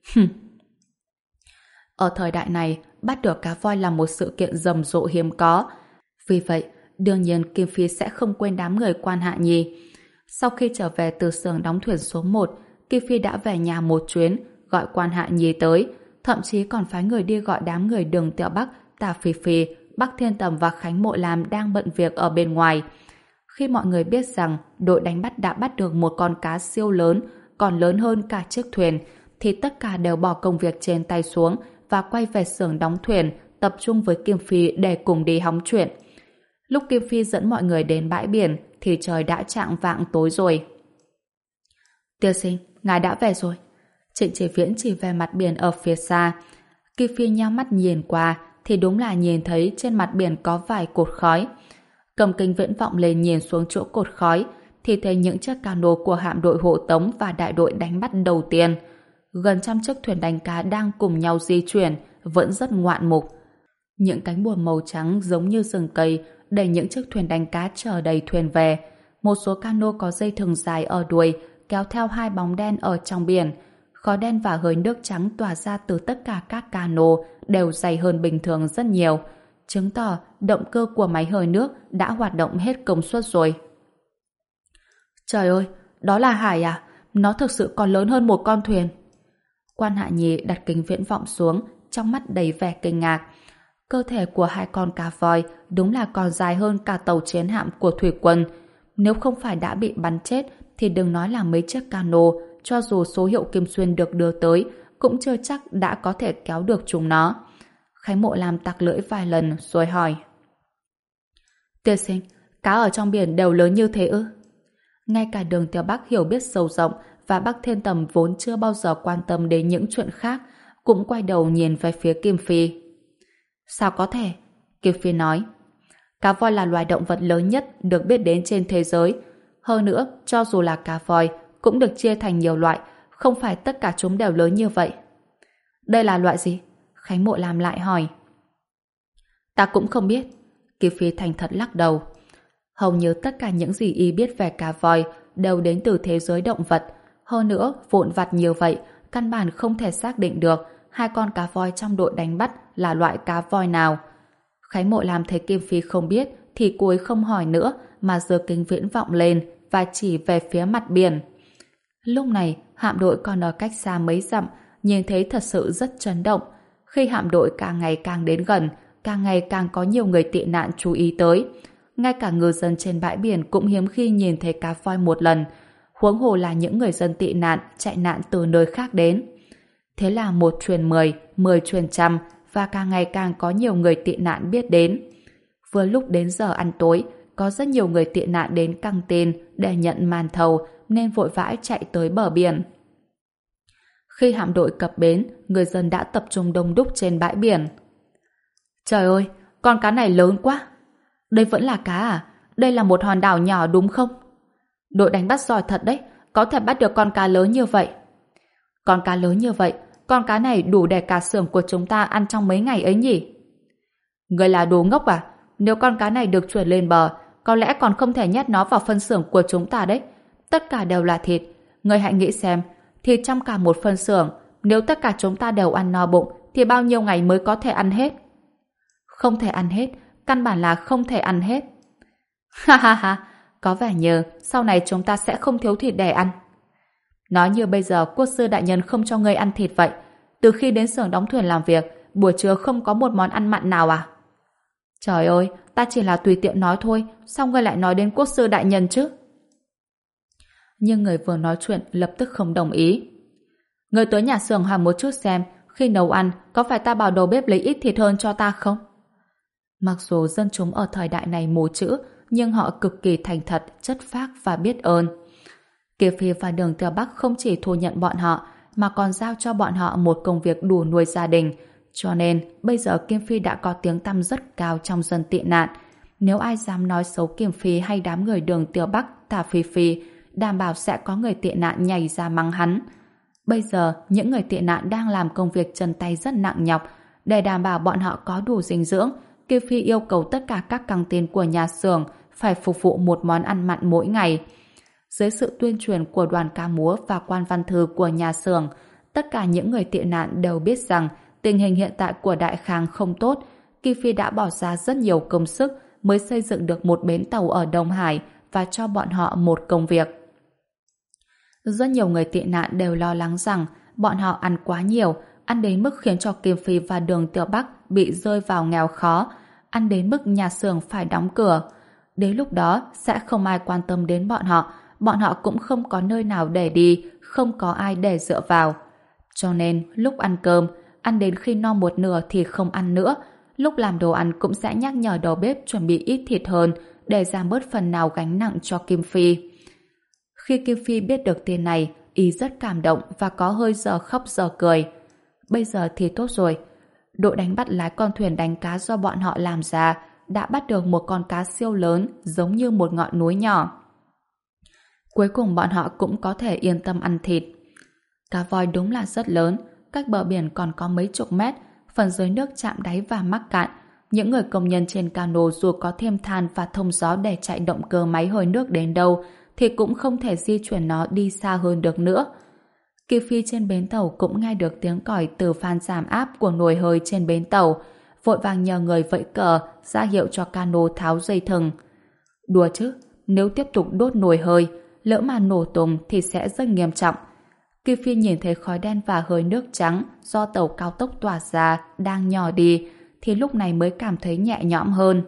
Ở thời đại này, bắt được cá voi là một sự kiện rầm rộ hiếm có. Vì vậy, đương nhiên Kim Phi sẽ không quên đám người quan Hạ Nhi. Sau khi trở về từ xưởng đóng thuyền số một, Kim Phi đã về nhà một chuyến, gọi quan Hạ Nhi tới, thậm chí còn phái người đi gọi đám người Đường Tiểu Bắc, Tả Phì Phì, Bắc Thiên Tầm và Khánh Mộ Lam đang bận việc ở bên ngoài. Khi mọi người biết rằng đội đánh bắt đã bắt được một con cá siêu lớn, còn lớn hơn cả chiếc thuyền, thì tất cả đều bỏ công việc trên tay xuống và quay về xưởng đóng thuyền, tập trung với Kim Phi để cùng đi hóng chuyện. Lúc Kim Phi dẫn mọi người đến bãi biển, thì trời đã chạng vạng tối rồi. Tiên sinh, ngài đã về rồi. Trịnh Chỉ Viễn chỉ về mặt biển ở phía xa. Kim Phi nheo mắt nhìn qua, thì đúng là nhìn thấy trên mặt biển có vài cột khói. Cầm kính viễn vọng lên nhìn xuống chỗ cột khói, thì thấy những chiếc cano của hạm đội hộ tống và đại đội đánh bắt đầu tiên. Gần trăm chiếc thuyền đánh cá đang cùng nhau di chuyển, vẫn rất ngoạn mục. Những cánh buồm màu trắng giống như rừng cây đẩy những chiếc thuyền đánh cá chở đầy thuyền về. Một số cano có dây thừng dài ở đuôi kéo theo hai bóng đen ở trong biển. Khói đen và hơi nước trắng tỏa ra từ tất cả các cano đều dày hơn bình thường rất nhiều, chứng tỏ động cơ của máy hơi nước đã hoạt động hết công suất rồi. Trời ơi, đó là hải à? Nó thực sự còn lớn hơn một con thuyền. Quan Hạ Nhi đặt kính viễn vọng xuống, trong mắt đầy vẻ kinh ngạc. Cơ thể của hai con cá voi đúng là còn dài hơn cả tàu chiến hạm của thủy quân. Nếu không phải đã bị bắn chết thì đừng nói là mấy chiếc cano, cho dù số hiệu Kim Xuyên được đưa tới cũng chưa chắc đã có thể kéo được chúng nó. Khánh Mộ Lam tặc lưỡi vài lần rồi hỏi: Tiên sinh, cá ở trong biển đều lớn như thế ư? Ngay cả Đường Tiểu Bắc hiểu biết sâu rộng và Bắc Thiên Tầm vốn chưa bao giờ quan tâm đến những chuyện khác cũng quay đầu nhìn về phía Kim Phi. Sao có thể? Kim Phi nói: Cá voi là loài động vật lớn nhất được biết đến trên thế giới. Hơn nữa, cho dù là cá voi cũng được chia thành nhiều loại, không phải tất cả chúng đều lớn như vậy. Đây là loại gì? Khánh Mộ Lam lại hỏi. Ta cũng không biết. Kim Phi thành thật lắc đầu. Hầu như tất cả những gì y biết về cá voi đều đến từ thế giới động vật. Hơn nữa, vụn vặt như vậy, căn bản không thể xác định được hai con cá voi trong đội đánh bắt là loại cá voi nào. Khánh Mộ Lam thấy Kim Phi không biết thì cô ấy không hỏi nữa mà giơ kính viễn vọng lên và chỉ về phía mặt biển. Lúc này, hạm đội còn ở cách xa mấy dặm, nhìn thấy thật sự rất chấn động. Khi hạm đội càng ngày càng đến gần, càng ngày càng có nhiều người tị nạn chú ý tới. Ngay cả ngư dân trên bãi biển cũng hiếm khi nhìn thấy cá voi một lần, huống hồ là những người dân tị nạn chạy nạn từ nơi khác đến. Thế là một truyền mười, mười truyền trăm và càng ngày càng có nhiều người tị nạn biết đến. Vừa lúc đến giờ ăn tối, có rất nhiều người tị nạn đến căng tin để nhận màn thầu nên vội vã chạy tới bờ biển. Khi hạm đội cập bến, người dân đã tập trung đông đúc trên bãi biển. Trời ơi, con cá này lớn quá! Đây vẫn là cá à? Đây là một hòn đảo nhỏ đúng không? Đội đánh bắt giỏi thật đấy, có thể bắt được con cá lớn như vậy. Con cá lớn như vậy, con cá này đủ để cả xưởng của chúng ta ăn trong mấy ngày ấy nhỉ? Người là đồ ngốc à? Nếu con cá này được chuyển lên bờ, có lẽ còn không thể nhét nó vào phân xưởng của chúng ta đấy. Tất cả đều là thịt. Ngươi hãy nghĩ xem, thịt trong cả một phân xưởng, nếu tất cả chúng ta đều ăn no bụng, thì bao nhiêu ngày mới có thể ăn hết? Không thể ăn hết, căn bản là không thể ăn hết. Ha ha ha, có vẻ như sau này chúng ta sẽ không thiếu thịt để ăn. Nói như bây giờ quốc sư đại nhân không cho ngươi ăn thịt vậy. Từ khi đến xưởng đóng thuyền làm việc, buổi trưa không có một món ăn mặn nào à? Trời ơi, ta chỉ là tùy tiện nói thôi, sao ngươi lại nói đến quốc sư đại nhân chứ? Nhưng người vừa nói chuyện lập tức không đồng ý. Ngươi tới nhà xưởng hỏi một chút xem, khi nấu ăn có phải ta bảo đầu bếp lấy ít thịt hơn cho ta không? Mặc dù dân chúng ở thời đại này mù chữ, nhưng họ cực kỳ thành thật, chất phác và biết ơn. Kiều Phi và Đường Tiêu Bắc không chỉ thu nhận bọn họ, mà còn giao cho bọn họ một công việc đủ nuôi gia đình. Cho nên, bây giờ Kim Phi đã có tiếng tăm rất cao trong dân tị nạn. Nếu ai dám nói xấu Kim Phi hay đám người Đường Tiêu Bắc, Tả Phi Phi, đảm bảo sẽ có người tị nạn nhảy ra mắng hắn. Bây giờ, những người tị nạn đang làm công việc chân tay rất nặng nhọc. Để đảm bảo bọn họ có đủ dinh dưỡng, Kim Phi yêu cầu tất cả các căng tin của nhà xưởng phải phục vụ một món ăn mặn mỗi ngày. Dưới sự tuyên truyền của đoàn ca múa và quan văn thư của nhà xưởng, tất cả những người tị nạn đều biết rằng tình hình hiện tại của Đại Khang không tốt. Kim Phi đã bỏ ra rất nhiều công sức mới xây dựng được một bến tàu ở Đông Hải và cho bọn họ một công việc. Rất nhiều người tị nạn đều lo lắng rằng bọn họ ăn quá nhiều, ăn đến mức khiến cho Kim Phi và Đường Tiêu Bắc bị rơi vào nghèo khó, ăn đến mức nhà xưởng phải đóng cửa. Đến lúc đó sẽ không ai quan tâm đến bọn họ, bọn họ cũng không có nơi nào để đi, không có ai để dựa vào. Cho nên lúc ăn cơm, ăn đến khi no một nửa thì không ăn nữa. Lúc làm đồ ăn cũng sẽ nhắc nhở đầu bếp chuẩn bị ít thịt hơn để giảm bớt phần nào gánh nặng cho Kim Phi. Khi Kim Phi biết được tin này, y rất cảm động và có hơi giờ khóc giờ cười. Bây giờ thì tốt rồi. Đội đánh bắt lái con thuyền đánh cá do bọn họ làm ra đã bắt được một con cá siêu lớn giống như một ngọn núi nhỏ. Cuối cùng bọn họ cũng có thể yên tâm ăn thịt. Cá voi đúng là rất lớn, cách bờ biển còn có mấy chục mét, phần dưới nước chạm đáy và mắc cạn. Những người công nhân trên cano dù có thêm than và thông gió để chạy động cơ máy hơi nước đến đâu thì cũng không thể di chuyển nó đi xa hơn được nữa. Kỳ Phi trên bến tàu cũng nghe được tiếng còi từ van giảm áp của nồi hơi trên bến tàu, vội vàng nhờ người vẫy cờ ra hiệu cho cano tháo dây thừng. Đùa chứ, nếu tiếp tục đốt nồi hơi, lỡ mà nổ tung thì sẽ rất nghiêm trọng. Kỳ Phi nhìn thấy khói đen và hơi nước trắng do tàu cao tốc tỏa ra đang nhỏ đi, thì lúc này mới cảm thấy nhẹ nhõm hơn.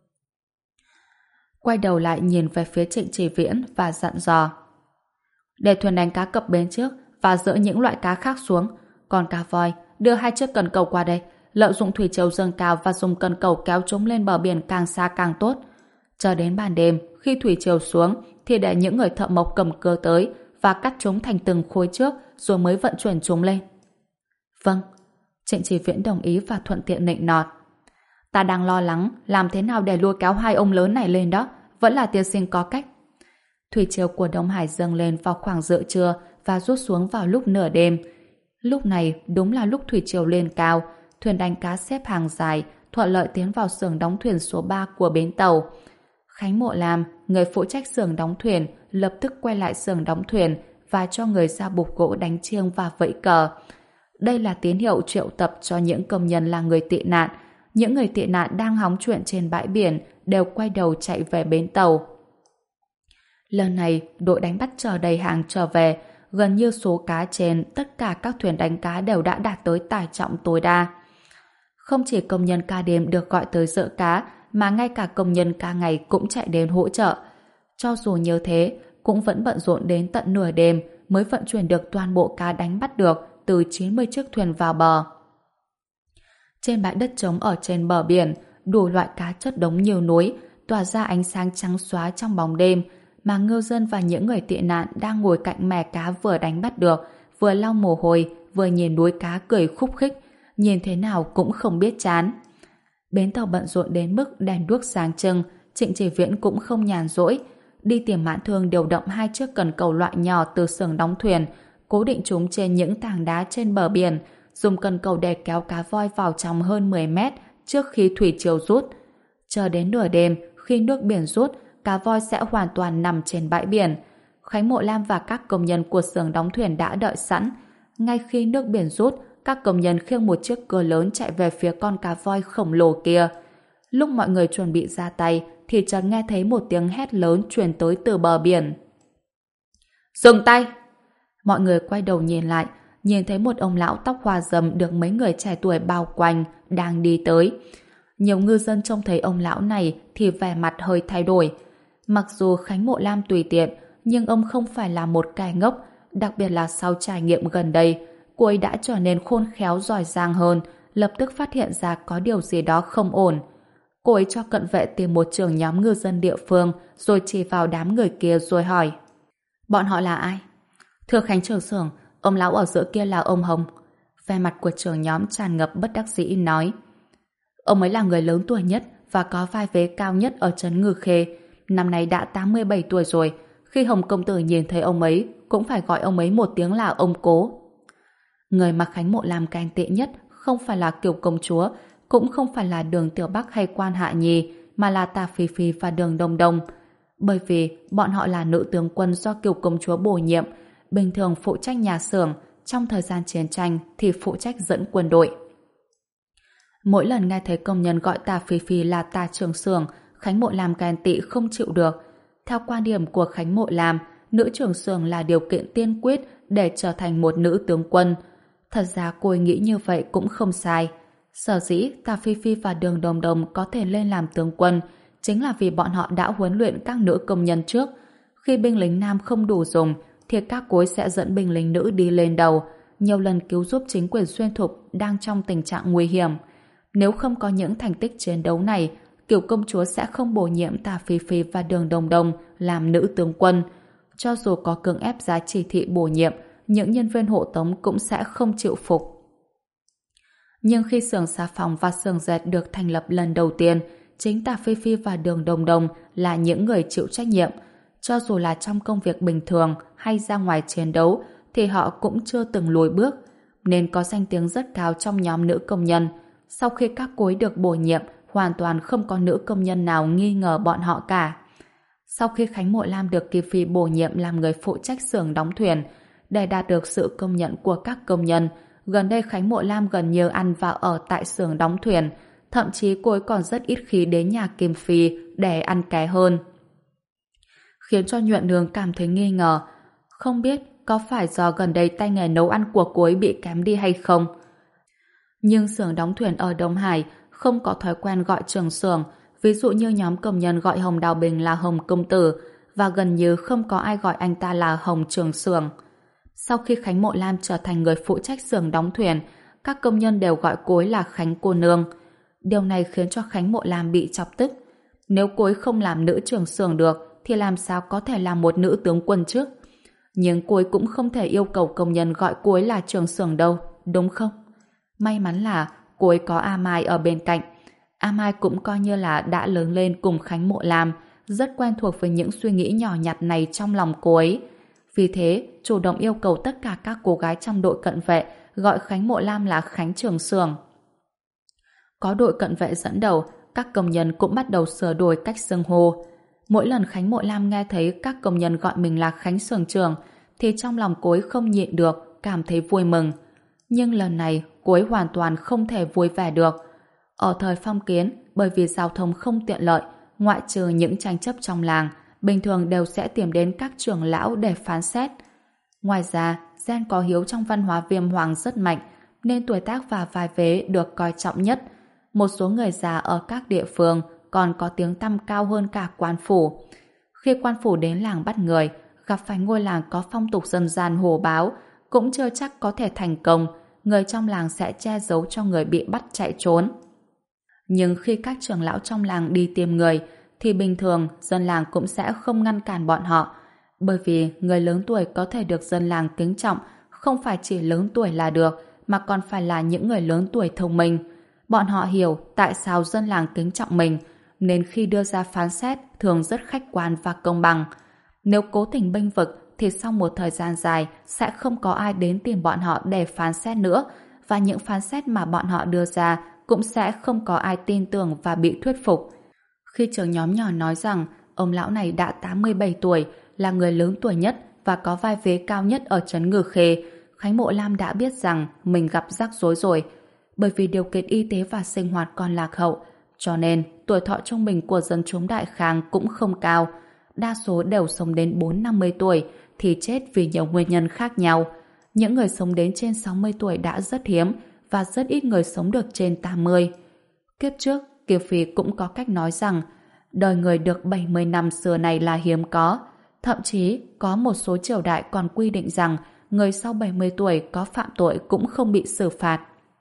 Quay đầu lại nhìn về phía Trịnh Chỉ Viễn và dặn dò: để thuyền đánh cá cập bến trước và dỡ những loại cá khác xuống. Còn cá voi, đưa hai chiếc cần cầu qua đây, lợi dụng thủy triều dâng cao và dùng cần cầu kéo chúng lên bờ biển càng xa càng tốt. Chờ đến ban đêm, khi thủy triều xuống, thì để những người thợ mộc cầm cưa tới và cắt chúng thành từng khối trước, rồi mới vận chuyển chúng lên. Vâng. Trịnh Chỉ Viễn đồng ý và thuận tiện nịnh nọt. Ta đang lo lắng làm thế nào để lôi kéo hai ông lớn này lên đó, vẫn là tiên sinh có cách. Thủy triều của Đông Hải dâng lên vào khoảng giữa trưa và rút xuống vào lúc nửa đêm. Lúc này đúng là lúc thủy triều lên cao, thuyền đánh cá xếp hàng dài, thuận lợi tiến vào xưởng đóng thuyền số ba của bến tàu. Khánh Mộ Lam, người phụ trách xưởng đóng thuyền, lập tức quay lại xưởng đóng thuyền và cho người ra bục gỗ đánh chiêng và vẫy cờ. Đây là tín hiệu triệu tập cho những công nhân là người tị nạn. Những người tị nạn đang hóng chuyện trên bãi biển đều quay đầu chạy về bến tàu. Lần này, đội đánh bắt chờ đầy hàng trở về, gần như số cá trên tất cả các thuyền đánh cá đều đã đạt tới tải trọng tối đa. Không chỉ công nhân ca đêm được gọi tới dỡ cá, mà ngay cả công nhân ca ngày cũng chạy đến hỗ trợ. Cho dù như thế, cũng vẫn bận rộn đến tận nửa đêm mới vận chuyển được toàn bộ cá đánh bắt được từ chín mươi chiếc thuyền vào bờ. Trên bãi đất trống ở trên bờ biển, đủ loại cá chất đống nhiều núi, tỏa ra ánh sáng trắng xóa trong bóng đêm, mà ngư dân và những người tị nạn đang ngồi cạnh mẻ cá vừa đánh bắt được, vừa lau mồ hôi, vừa nhìn núi cá cười khúc khích, nhìn thế nào cũng không biết chán. Bến tàu bận rộn đến mức đèn đuốc sáng trưng, Trịnh Chỉ Viễn cũng không nhàn rỗi, đi tìm Mãn Thương điều động hai chiếc cần cầu loại nhỏ từ xưởng đóng thuyền, cố định chúng trên những tảng đá trên bờ biển, dùng cần cầu để kéo cá voi vào trong hơn mười mét trước khi thủy triều rút. Chờ đến nửa đêm, khi nước biển rút, cá voi sẽ hoàn toàn nằm trên bãi biển. Khánh Mộ Lam và các công nhân của xưởng đóng thuyền đã đợi sẵn. Ngay khi nước biển rút, các công nhân khiêng một chiếc cưa lớn chạy về phía con cá voi khổng lồ kia. Lúc mọi người chuẩn bị ra tay, thì chợt nghe thấy một tiếng hét lớn truyền tới từ bờ biển. Dừng tay! Mọi người quay đầu nhìn lại, nhìn thấy một ông lão tóc hoa râm được mấy người trẻ tuổi bao quanh đang đi tới. Nhiều ngư dân trông thấy ông lão này thì vẻ mặt hơi thay đổi. Mặc dù Khánh Mộ Lam tùy tiện, nhưng ông không phải là một kẻ ngốc, đặc biệt là sau trải nghiệm gần đây, cô ấy đã trở nên khôn khéo giỏi giang hơn, lập tức phát hiện ra có điều gì đó không ổn. Cô ấy cho cận vệ tìm một trưởng nhóm ngư dân địa phương, rồi chỉ vào đám người kia rồi hỏi. Bọn họ là ai? Thưa Khánh trưởng xưởng, ông lão ở giữa kia là ông Hồng. Vẻ mặt của trưởng nhóm tràn ngập bất đắc dĩ nói. Ông ấy là người lớn tuổi nhất và có vai vế cao nhất ở trấn Ngư Khê. Năm nay đã tám mươi bảy tuổi rồi. Khi Hồng công tử nhìn thấy ông ấy, cũng phải gọi ông ấy một tiếng là ông Cố. Người mà Khánh Mộ Lam ganh tị nhất không phải là Kiều công chúa, cũng không phải là Đường Tiểu Bắc hay Quan Hạ Nhi, mà là Tà Phi Phi và Đường Đông Đông. Bởi vì bọn họ là nữ tướng quân do Kiều công chúa bổ nhiệm, bình thường phụ trách nhà xưởng, trong thời gian chiến tranh thì phụ trách dẫn quân đội. Mỗi lần nghe thấy công nhân gọi Tà Phi Phi là Tà trưởng xưởng, Khánh Mộ Lam ghen tị không chịu được. Theo quan điểm của Khánh Mộ Lam, nữ trưởng xưởng là điều kiện tiên quyết để trở thành một nữ tướng quân. Thật ra cô ấy nghĩ như vậy cũng không sai. Sở dĩ Tà Phi Phi và Đường Đồng Đồng có thể lên làm tướng quân chính là vì bọn họ đã huấn luyện các nữ công nhân trước. Khi binh lính nam không đủ dùng thì các cô ấy sẽ dẫn binh lính nữ đi lên đầu, nhiều lần cứu giúp chính quyền Xuyên Thục đang trong tình trạng nguy hiểm. Nếu không có những thành tích chiến đấu này, Kiều công chúa sẽ không bổ nhiệm Tà Phi Phi và Đường Đồng Đồng làm nữ tướng quân. Cho dù có cưỡng ép giá chỉ thị bổ nhiệm, những nhân viên hộ tống cũng sẽ không chịu phục. Nhưng khi xưởng xà phòng và xưởng dệt được thành lập lần đầu tiên, chính Tà Phi Phi và Đường Đồng Đồng là những người chịu trách nhiệm. Cho dù là trong công việc bình thường hay ra ngoài chiến đấu, thì họ cũng chưa từng lùi bước, nên có danh tiếng rất cao trong nhóm nữ công nhân. Sau khi các cô ấy được bổ nhiệm, hoàn toàn không có nữ công nhân nào nghi ngờ bọn họ cả. Sau khi Khánh Mộ Lam được Kỳ Phi bổ nhiệm làm người phụ trách xưởng đóng thuyền, để đạt được sự công nhận của các công nhân, gần đây Khánh Mộ Lam gần như ăn và ở tại xưởng đóng thuyền, thậm chí cô ấy còn rất ít khi đến nhà Kim Phi để ăn ké hơn. Khiến cho Nhuận Nương cảm thấy nghi ngờ, không biết có phải do gần đây tay nghề nấu ăn của cô ấy bị kém đi hay không. Nhưng xưởng đóng thuyền ở Đông Hải không có thói quen gọi trưởng xưởng, ví dụ như nhóm công nhân gọi Hồng Đào Bình là Hồng công tử, và gần như không có ai gọi anh ta là Hồng trưởng xưởng. Sau khi Khánh Mộ Lam trở thành người phụ trách xưởng đóng thuyền, các công nhân đều gọi cô ấy là Khánh cô nương. Điều này khiến cho Khánh Mộ Lam bị chọc tức. Nếu cô ấy không làm nữ trưởng xưởng được, thì làm sao có thể làm một nữ tướng quân chứ? Nhưng cô ấy cũng không thể yêu cầu công nhân gọi cô ấy là trưởng xưởng đâu, đúng không? May mắn là cô ấy có A Mai ở bên cạnh. A Mai cũng coi như là đã lớn lên cùng Khánh Mộ Lam, rất quen thuộc với những suy nghĩ nhỏ nhặt này trong lòng cô ấy. Vì thế, chủ động yêu cầu tất cả các cô gái trong đội cận vệ gọi Khánh Mộ Lam là Khánh trưởng xưởng. Có đội cận vệ dẫn đầu, các công nhân cũng bắt đầu sửa đổi cách xưng hô. Mỗi lần Khánh Mộ Lam nghe thấy các công nhân gọi mình là Khánh xưởng trưởng, thì trong lòng cô ấy không nhịn được, cảm thấy vui mừng. Nhưng lần này, cô ấy hoàn toàn không thể vui vẻ được. Ở thời phong kiến, bởi vì giao thông không tiện lợi, ngoại trừ những tranh chấp trong làng, bình thường đều sẽ tìm đến các trưởng lão để phán xét. Ngoài ra, gen có hiếu trong văn hóa Viêm Hoàng rất mạnh, nên tuổi tác và vai vế được coi trọng nhất. Một số người già ở các địa phương còn có tiếng tăm cao hơn cả quan phủ. Khi quan phủ đến làng bắt người, gặp phải ngôi làng có phong tục dân gian hổ báo, cũng chưa chắc có thể thành công, người trong làng sẽ che giấu cho người bị bắt chạy trốn. Nhưng khi các trưởng lão trong làng đi tìm người, thì bình thường dân làng cũng sẽ không ngăn cản bọn họ, bởi vì người lớn tuổi có thể được dân làng kính trọng không phải chỉ lớn tuổi là được, mà còn phải là những người lớn tuổi thông minh. Bọn họ hiểu tại sao dân làng kính trọng mình, nên khi đưa ra phán xét thường rất khách quan và công bằng. Nếu cố tình bênh vực thì sau một thời gian dài sẽ không có ai đến tìm bọn họ để phán xét nữa, và những phán xét mà bọn họ đưa ra cũng sẽ không có ai tin tưởng và bị thuyết phục. Khi trưởng nhóm nhỏ nói rằng ông lão này đã tám mươi bảy tuổi, là người lớn tuổi nhất và có vai vế cao nhất ở trấn Ngư Khê, Khánh Mộ Lam đã biết rằng mình gặp rắc rối rồi. Bởi vì điều kiện y tế và sinh hoạt còn lạc hậu, cho nên tuổi thọ trung bình của dân chúng Đại Khang cũng không cao. Đa số đều sống đến bốn năm mươi tuổi thì chết vì nhiều nguyên nhân khác nhau. Những người sống đến trên sáu mươi tuổi đã rất hiếm và rất ít người sống được trên tám mươi. Kiếp trước, Kiều Phi cũng có cách nói rằng đời người được bảy mươi năm xưa này là hiếm có. Thậm chí, có một số triều đại còn quy định rằng người sau bảy mươi tuổi có phạm tội cũng không bị xử phạt.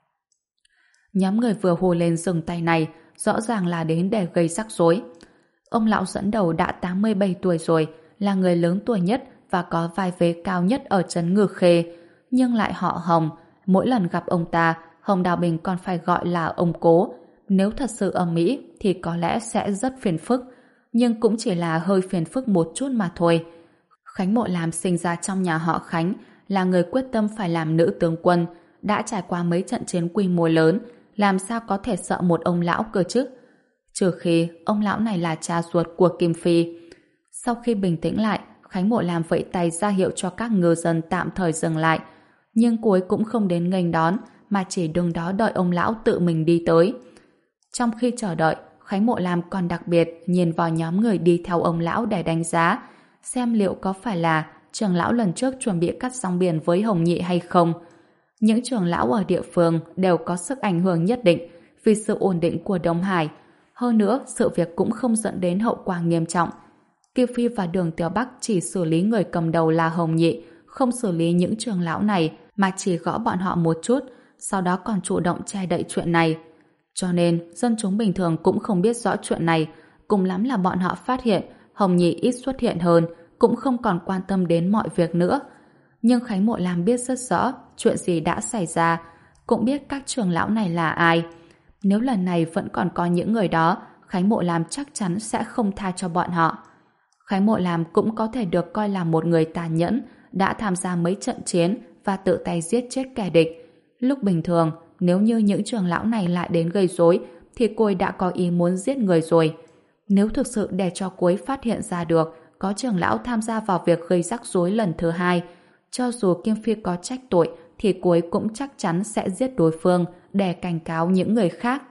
Nhóm người vừa hô lên dừng tay này rõ ràng là đến để gây rắc rối. Ông lão dẫn đầu đã tám mươi bảy tuổi rồi, là người lớn tuổi nhất và có vai vế cao nhất ở trấn Ngư Khê, nhưng lại họ Hồng. Mỗi lần gặp ông ta, Hồng Đào Bình còn phải gọi là ông cố. Nếu thật sự ở Mỹ thì có lẽ sẽ rất phiền phức, nhưng cũng chỉ là hơi phiền phức một chút mà thôi. Khánh Mộ Lam sinh ra trong nhà họ Khánh, là người quyết tâm phải làm nữ tướng quân, đã trải qua mấy trận chiến quy mô lớn, làm sao có thể sợ một ông lão cơ chứ? Trừ khi ông lão này là cha ruột của Kim Phi. Sau khi bình tĩnh lại, Khánh Mộ Lam vẫy tay ra hiệu cho các ngư dân tạm thời dừng lại, nhưng cuối cũng không đến nghênh đón, mà chỉ đứng đó đợi ông lão tự mình đi tới. Trong khi chờ đợi, Khánh Mộ Lam còn đặc biệt nhìn vào nhóm người đi theo ông lão để đánh giá, xem liệu có phải là trưởng lão lần trước chuẩn bị cắt sóng biển với Hồng Nhị hay không. Những trưởng lão ở địa phương đều có sức ảnh hưởng nhất định vì sự ổn định của Đông Hải. Hơn nữa, sự việc cũng không dẫn đến hậu quả nghiêm trọng. Kiều Phi và Đường Tiểu Bắc chỉ xử lý người cầm đầu là Hồng Nhị, không xử lý những trưởng lão này mà chỉ gõ bọn họ một chút, sau đó còn chủ động che đậy chuyện này. Cho nên, dân chúng bình thường cũng không biết rõ chuyện này, cùng lắm là bọn họ phát hiện Hồng Nhị ít xuất hiện hơn, cũng không còn quan tâm đến mọi việc nữa. Nhưng Khánh Mộ Lam biết rất rõ chuyện gì đã xảy ra, cũng biết các trưởng lão này là ai. Nếu lần này vẫn còn có những người đó, Khánh Mộ Lam chắc chắn sẽ không tha cho bọn họ. Khánh Mộ Lam cũng có thể được coi là một người tàn nhẫn, đã tham gia mấy trận chiến và tự tay giết chết kẻ địch. Lúc bình thường, nếu như những trưởng lão này lại đến gây rối, thì cô ấy đã có ý muốn giết người rồi. Nếu thực sự để cho cô ấy phát hiện ra được có trưởng lão tham gia vào việc gây rắc rối lần thứ hai, cho dù Kim Phi có trách tội, thì cô ấy cũng chắc chắn sẽ giết đối phương để cảnh cáo những người khác.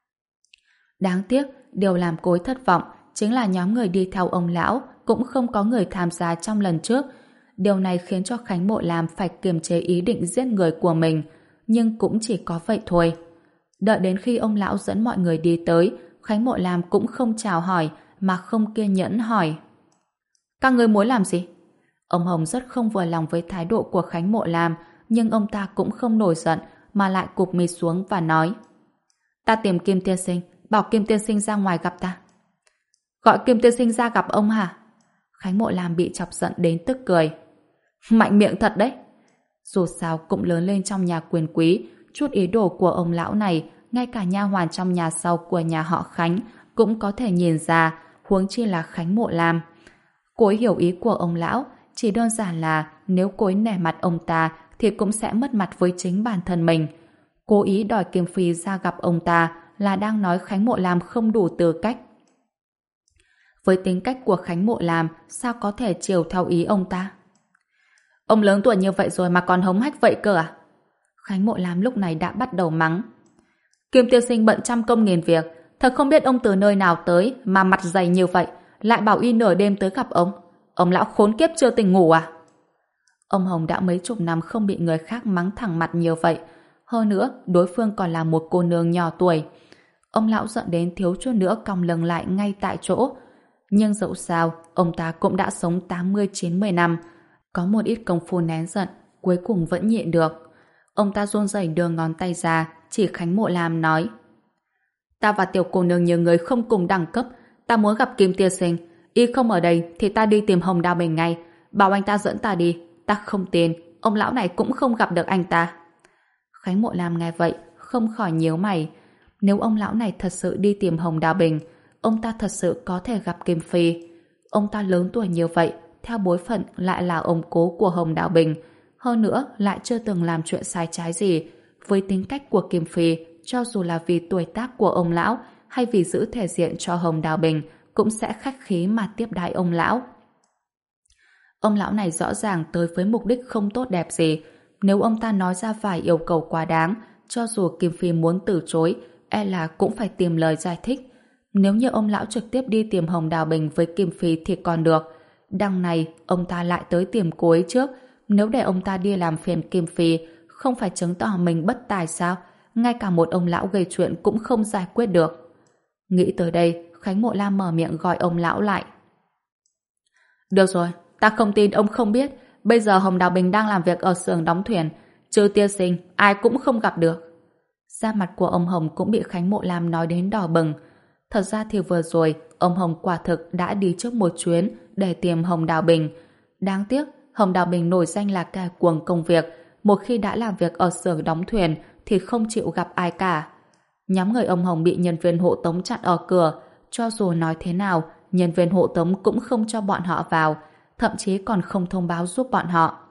Đáng tiếc, điều làm cô ấy thất vọng chính là nhóm người đi theo ông lão cũng không có người tham gia trong lần trước. Điều này khiến cho Khánh Mộ Lam phải kiềm chế ý định giết người của mình, nhưng cũng chỉ có vậy thôi. Đợi đến khi ông lão dẫn mọi người đi tới, Khánh Mộ Lam cũng không chào hỏi mà không kiên nhẫn hỏi: các người muốn làm gì? Ông Hồng rất không vừa lòng với thái độ của Khánh Mộ Lam, nhưng ông ta cũng không nổi giận mà lại cụp mi xuống và nói: ta tìm Kim tiên sinh, bảo Kim tiên sinh ra ngoài gặp ta. Gọi Kim tiên sinh ra gặp ông hả? Khánh Mộ Lam bị chọc giận đến tức cười. Mạnh miệng thật đấy. Dù sao cũng lớn lên trong nhà quyền quý, chút ý đồ của ông lão này ngay cả nha hoàn trong nhà sau của nhà họ Khánh cũng có thể nhìn ra, huống chi là Khánh Mộ Lam. Cô ấy hiểu ý của ông lão, chỉ đơn giản là nếu cô ấy nể mặt ông ta thì cũng sẽ mất mặt với chính bản thân mình. Cố ý đòi Kim Phi ra gặp ông ta là đang nói Khánh Mộ Lam không đủ tư cách. Với tính cách của Khánh Mộ Lam, sao có thể chiều theo ý ông ta? Ông lớn tuổi như vậy rồi mà còn hống hách vậy cơ à? Khánh Mộ Lam lúc này đã bắt đầu mắng. Kim tiên sinh bận trăm công nghìn việc, thật không biết ông từ nơi nào tới mà mặt dày như vậy, lại bảo y nửa đêm tới gặp ông. Ông lão khốn kiếp chưa tỉnh ngủ à? Ông Hồng đã mấy chục năm không bị người khác mắng thẳng mặt nhiều vậy. Hơn nữa, đối phương còn là một cô nương nhỏ tuổi. Ông lão giận đến thiếu chút nữa cong lưng lại ngay tại chỗ. Nhưng dẫu sao, ông ta cũng đã sống tám mươi chín mươi năm. Có một ít công phu nén giận, cuối cùng vẫn nhịn được. Ông ta run rẩy đưa ngón tay ra, chỉ Khánh Mộ Lam nói: ta và tiểu cô nương như người không cùng đẳng cấp, ta muốn gặp Kim tiên sinh. Y không ở đây thì ta đi tìm Hồng Đào Bình ngay, bảo anh ta dẫn ta đi. Ta không tin ông lão này cũng không gặp được anh ta. Khánh Mộ Lam nghe vậy không khỏi nhíu mày. Nếu ông lão này thật sự đi tìm Hồng Đào Bình, ông ta thật sự có thể gặp Kim Phi. Ông ta lớn tuổi như vậy, theo bối phận lại là ông cố của Hồng Đào Bình, hơn nữa lại chưa từng làm chuyện sai trái gì. Với tính cách của Kim Phi, cho dù là vì tuổi tác của ông lão hay vì giữ thể diện cho Hồng Đào Bình, cũng sẽ khách khí mà tiếp đãi ông lão. Ông lão này rõ ràng tới với mục đích không tốt đẹp gì. Nếu ông ta nói ra vài yêu cầu quá đáng, cho dù Kim Phi muốn từ chối, e là cũng phải tìm lời giải thích. Nếu như ông lão trực tiếp đi tìm Hồng Đào Bình với Kim Phi thì còn được. Đằng này, ông ta lại tới tìm cô ấy trước. Nếu để ông ta đi làm phiền Kim Phi, không phải chứng tỏ mình bất tài sao? Ngay cả một ông lão gây chuyện cũng không giải quyết được. Nghĩ tới đây, Khánh Mộ Lam mở miệng gọi ông lão lại. Được rồi, ta không tin ông không biết. Bây giờ Hồng Đào Bình đang làm việc ở xưởng đóng thuyền. Trừ tiên sinh, ai cũng không gặp được. Da mặt của ông Hồng cũng bị Khánh Mộ Lam nói đến đỏ bừng. Thật ra thì vừa rồi, ông Hồng quả thực đã đi trước một chuyến để tìm Hồng Đào Bình. Đáng tiếc, Hồng Đào Bình nổi danh là kẻ cuồng công việc. Một khi đã làm việc ở xưởng đóng thuyền thì không chịu gặp ai cả. Nhóm người ông Hồng bị nhân viên hộ tống chặn ở cửa. Cho dù nói thế nào, nhân viên hộ tống cũng không cho bọn họ vào, thậm chí còn không thông báo giúp bọn họ.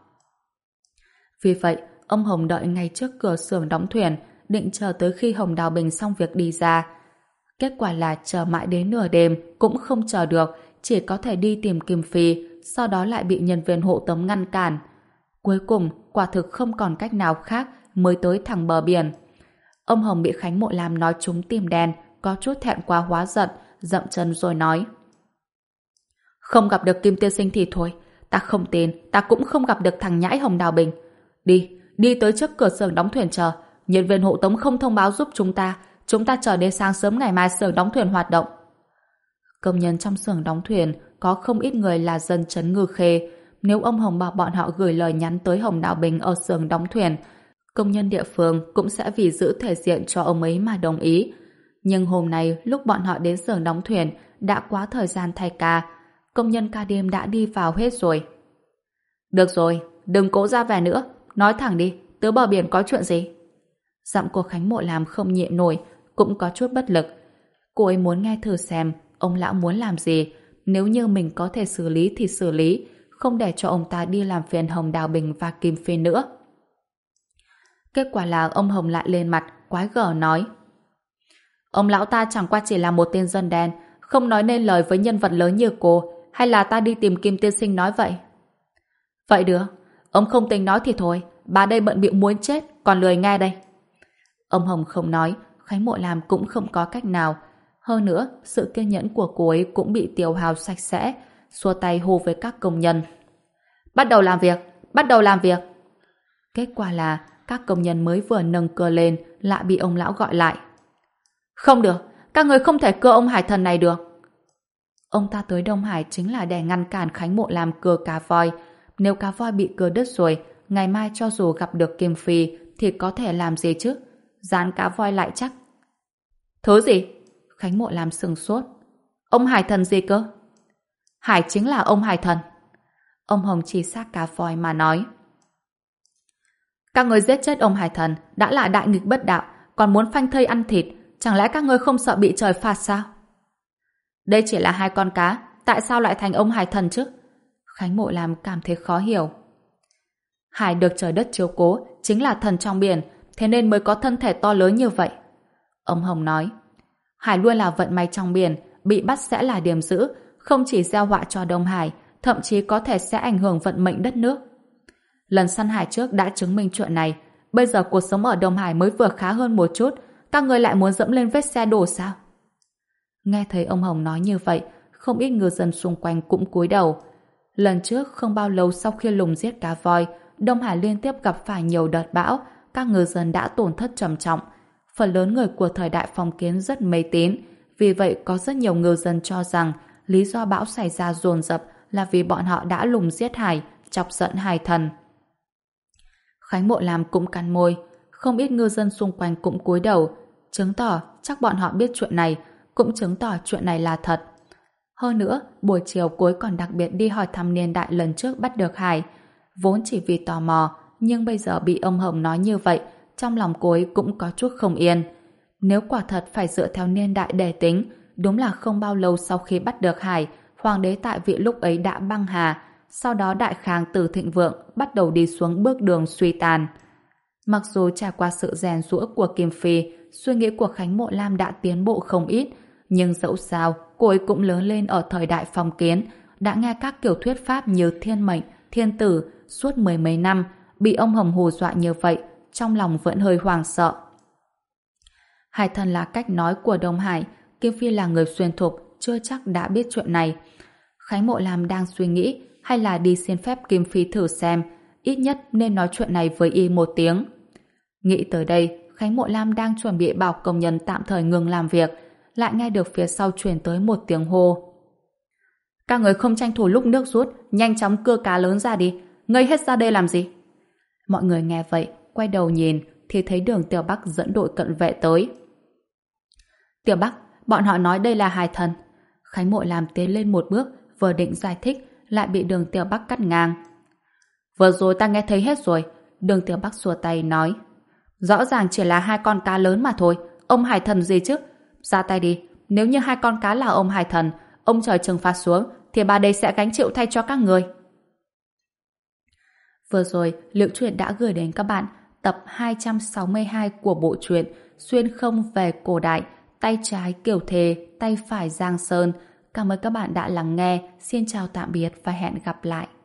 Vì vậy, ông Hồng đợi ngay trước cửa xưởng đóng thuyền, định chờ tới khi Hồng Đào Bình xong việc đi ra. Kết quả là chờ mãi đến nửa đêm cũng không chờ được, chỉ có thể đi tìm Kim Phi, sau đó lại bị nhân viên hộ tống ngăn cản. Cuối cùng, quả thực không còn cách nào khác mới tới thẳng bờ biển. Ông Hồng bị Khánh Mộ Lam nói trúng tim đen, có chút thẹn quá hóa giận, dậm chân rồi nói: Không gặp được Kim tiên sinh thì thôi, ta không tin, ta cũng không gặp được thằng nhãi Hồng Đào Bình. Đi, đi tới trước cửa xưởng đóng thuyền chờ, nhân viên hộ tống không thông báo giúp chúng ta, chúng ta chờ đến sáng sớm ngày mai xưởng đóng thuyền hoạt động. Công nhân trong xưởng đóng thuyền có không ít người là dân Trấn Ngư Khê. Nếu ông Hồng bảo bọn họ gửi lời nhắn tới Hồng Đào Bình ở xưởng đóng thuyền, công nhân địa phương cũng sẽ vì giữ thể diện cho ông ấy mà đồng ý. Nhưng hôm nay lúc bọn họ đến xưởng đóng thuyền đã quá thời gian thay ca, công nhân ca đêm đã đi vào hết rồi. Được rồi, đừng cố ra vẻ nữa, nói thẳng đi, tới bờ biển có chuyện gì? Giọng của Khánh Mộ Lam không nhịn nổi, cũng có chút bất lực. Cô ấy muốn nghe thử xem ông lão muốn làm gì, nếu như mình có thể xử lý thì xử lý, không để cho ông ta đi làm phiền Hồng Đào Bình và Kim Phi nữa. Kết quả là ông Hồng lại lên mặt, quái gở nói: Ông lão ta chẳng qua chỉ là một tên dân đen, không nói nên lời với nhân vật lớn như cô, hay là ta đi tìm Kim tiên sinh nói vậy? Vậy được, ông không tính nói thì thôi, bà đây bận bịu muốn chết, còn lười nghe đây. Ông Hồng không nói, Khánh Mộ Lam cũng không có cách nào. Hơn nữa, sự kiên nhẫn của cô ấy cũng bị tiêu hao sạch sẽ, xua tay hô với các công nhân: Bắt đầu làm việc, bắt đầu làm việc. Kết quả là các công nhân mới vừa nâng cưa lên lại bị ông lão gọi lại. Không được, các người không thể cưa ông hải thần này được. Ông ta tới Đông Hải chính là để ngăn cản Khánh Mộ Lam cưa cá voi. Nếu cá voi bị cưa đứt rồi, ngày mai cho dù gặp được Kim Phi thì có thể làm gì chứ? Dán cá voi lại chắc. Thứ gì? Khánh Mộ Lam sừng sốt. Ông hải thần gì cơ? Hải chính là ông hải thần. Ông Hồng chỉ xác cá voi mà nói: Các người giết chết ông hải thần đã là đại nghịch bất đạo, còn muốn phanh thây ăn thịt, chẳng lẽ các ngươi không sợ bị trời phạt sao? Đây chỉ là hai con cá, tại sao lại thành ông hải thần chứ? Khánh Mộ Lam cảm thấy khó hiểu. Hải được trời đất chiếu cố, chính là thần trong biển, thế nên mới có thân thể to lớn như vậy. Ông Hồng nói: Hải luôn là vận may trong biển, bị bắt sẽ là điểm dữ, không chỉ gieo họa cho Đông Hải, thậm chí có thể sẽ ảnh hưởng vận mệnh đất nước. Lần săn hải trước đã chứng minh chuyện này, bây giờ cuộc sống ở Đông Hải mới vừa khá hơn một chút, các ngươi lại muốn dẫm lên vết xe đổ sao? Nghe thấy ông Hồng nói như vậy, không ít ngư dân xung quanh cũng cúi đầu. Lần trước không bao lâu sau khi lùng giết cá voi, Đông Hải liên tiếp gặp phải nhiều đợt bão, các ngư dân đã tổn thất trầm trọng. Phần lớn người của thời đại phong kiến rất mê tín, vì vậy có rất nhiều ngư dân cho rằng lý do bão xảy ra dồn dập là vì bọn họ đã lùng giết hải, chọc giận hải thần. Khánh Mộ Lam cũng cắn môi, không ít ngư dân xung quanh cũng cúi đầu, chứng tỏ chắc bọn họ biết chuyện này, cũng chứng tỏ chuyện này là thật. Hơn nữa, buổi chiều cuối còn đặc biệt đi hỏi thăm niên đại lần trước bắt được hải, vốn chỉ vì tò mò, nhưng bây giờ bị ông Hồng nói như vậy, trong lòng cô ấy cũng có chút không yên. Nếu quả thật phải dựa theo niên đại để tính, đúng là không bao lâu sau khi bắt được hải, hoàng đế tại vị lúc ấy đã băng hà, sau đó đại khang từ thịnh vượng bắt đầu đi xuống bước đường suy tàn. Mặc dù trải qua sự rèn giũa của Kim Phi, suy nghĩ của Khánh Mộ Lam đã tiến bộ không ít, Nhưng dẫu sao, cô ấy cũng lớn lên ở thời đại phong kiến, đã nghe các kiểu thuyết pháp như thiên mệnh, thiên tử suốt mười mấy năm, bị ông Hồng hù dọa như vậy, trong lòng vẫn hơi hoảng sợ. Hải thần là cách nói của Đông Hải, Kim Phi là người xuyên thục, chưa chắc đã biết chuyện này. Khánh Mộ Lam đang suy nghĩ hay là đi xin phép Kim Phi thử xem, ít nhất nên nói chuyện này với y một tiếng. Nghĩ tới đây, Khánh Mộ Lam đang chuẩn bị bảo công nhân tạm thời ngừng làm việc, lại nghe được phía sau truyền tới một tiếng hô. Các người không tranh thủ lúc nước rút, nhanh chóng cưa cá lớn ra đi, ngây hết ra đây làm gì? Mọi người nghe vậy, quay đầu nhìn thì thấy Đường Tiểu Bắc dẫn đội cận vệ tới. Tiểu Bắc, bọn họ nói đây là Hải thần. Khánh Mộ Lam tiến lên một bước, vừa định giải thích, lại bị Đường Tiểu Bắc cắt ngang. Vừa rồi ta nghe thấy hết rồi. Đường Tiểu Bắc xua tay nói. Rõ ràng chỉ là hai con cá lớn mà thôi, ông Hải thần gì chứ? Ra tay đi, nếu như hai con cá là ông Hải thần, ông trời trừng phạt xuống, thì bà đây sẽ gánh chịu thay cho các người. Vừa rồi, Liễu Truyện đã gửi đến các bạn tập hai trăm sáu mươi hai của bộ truyện Xuyên không về cổ đại, tay trái Kiều Thề, tay phải Giang Sơn. Cảm ơn các bạn đã lắng nghe. Xin chào tạm biệt và hẹn gặp lại.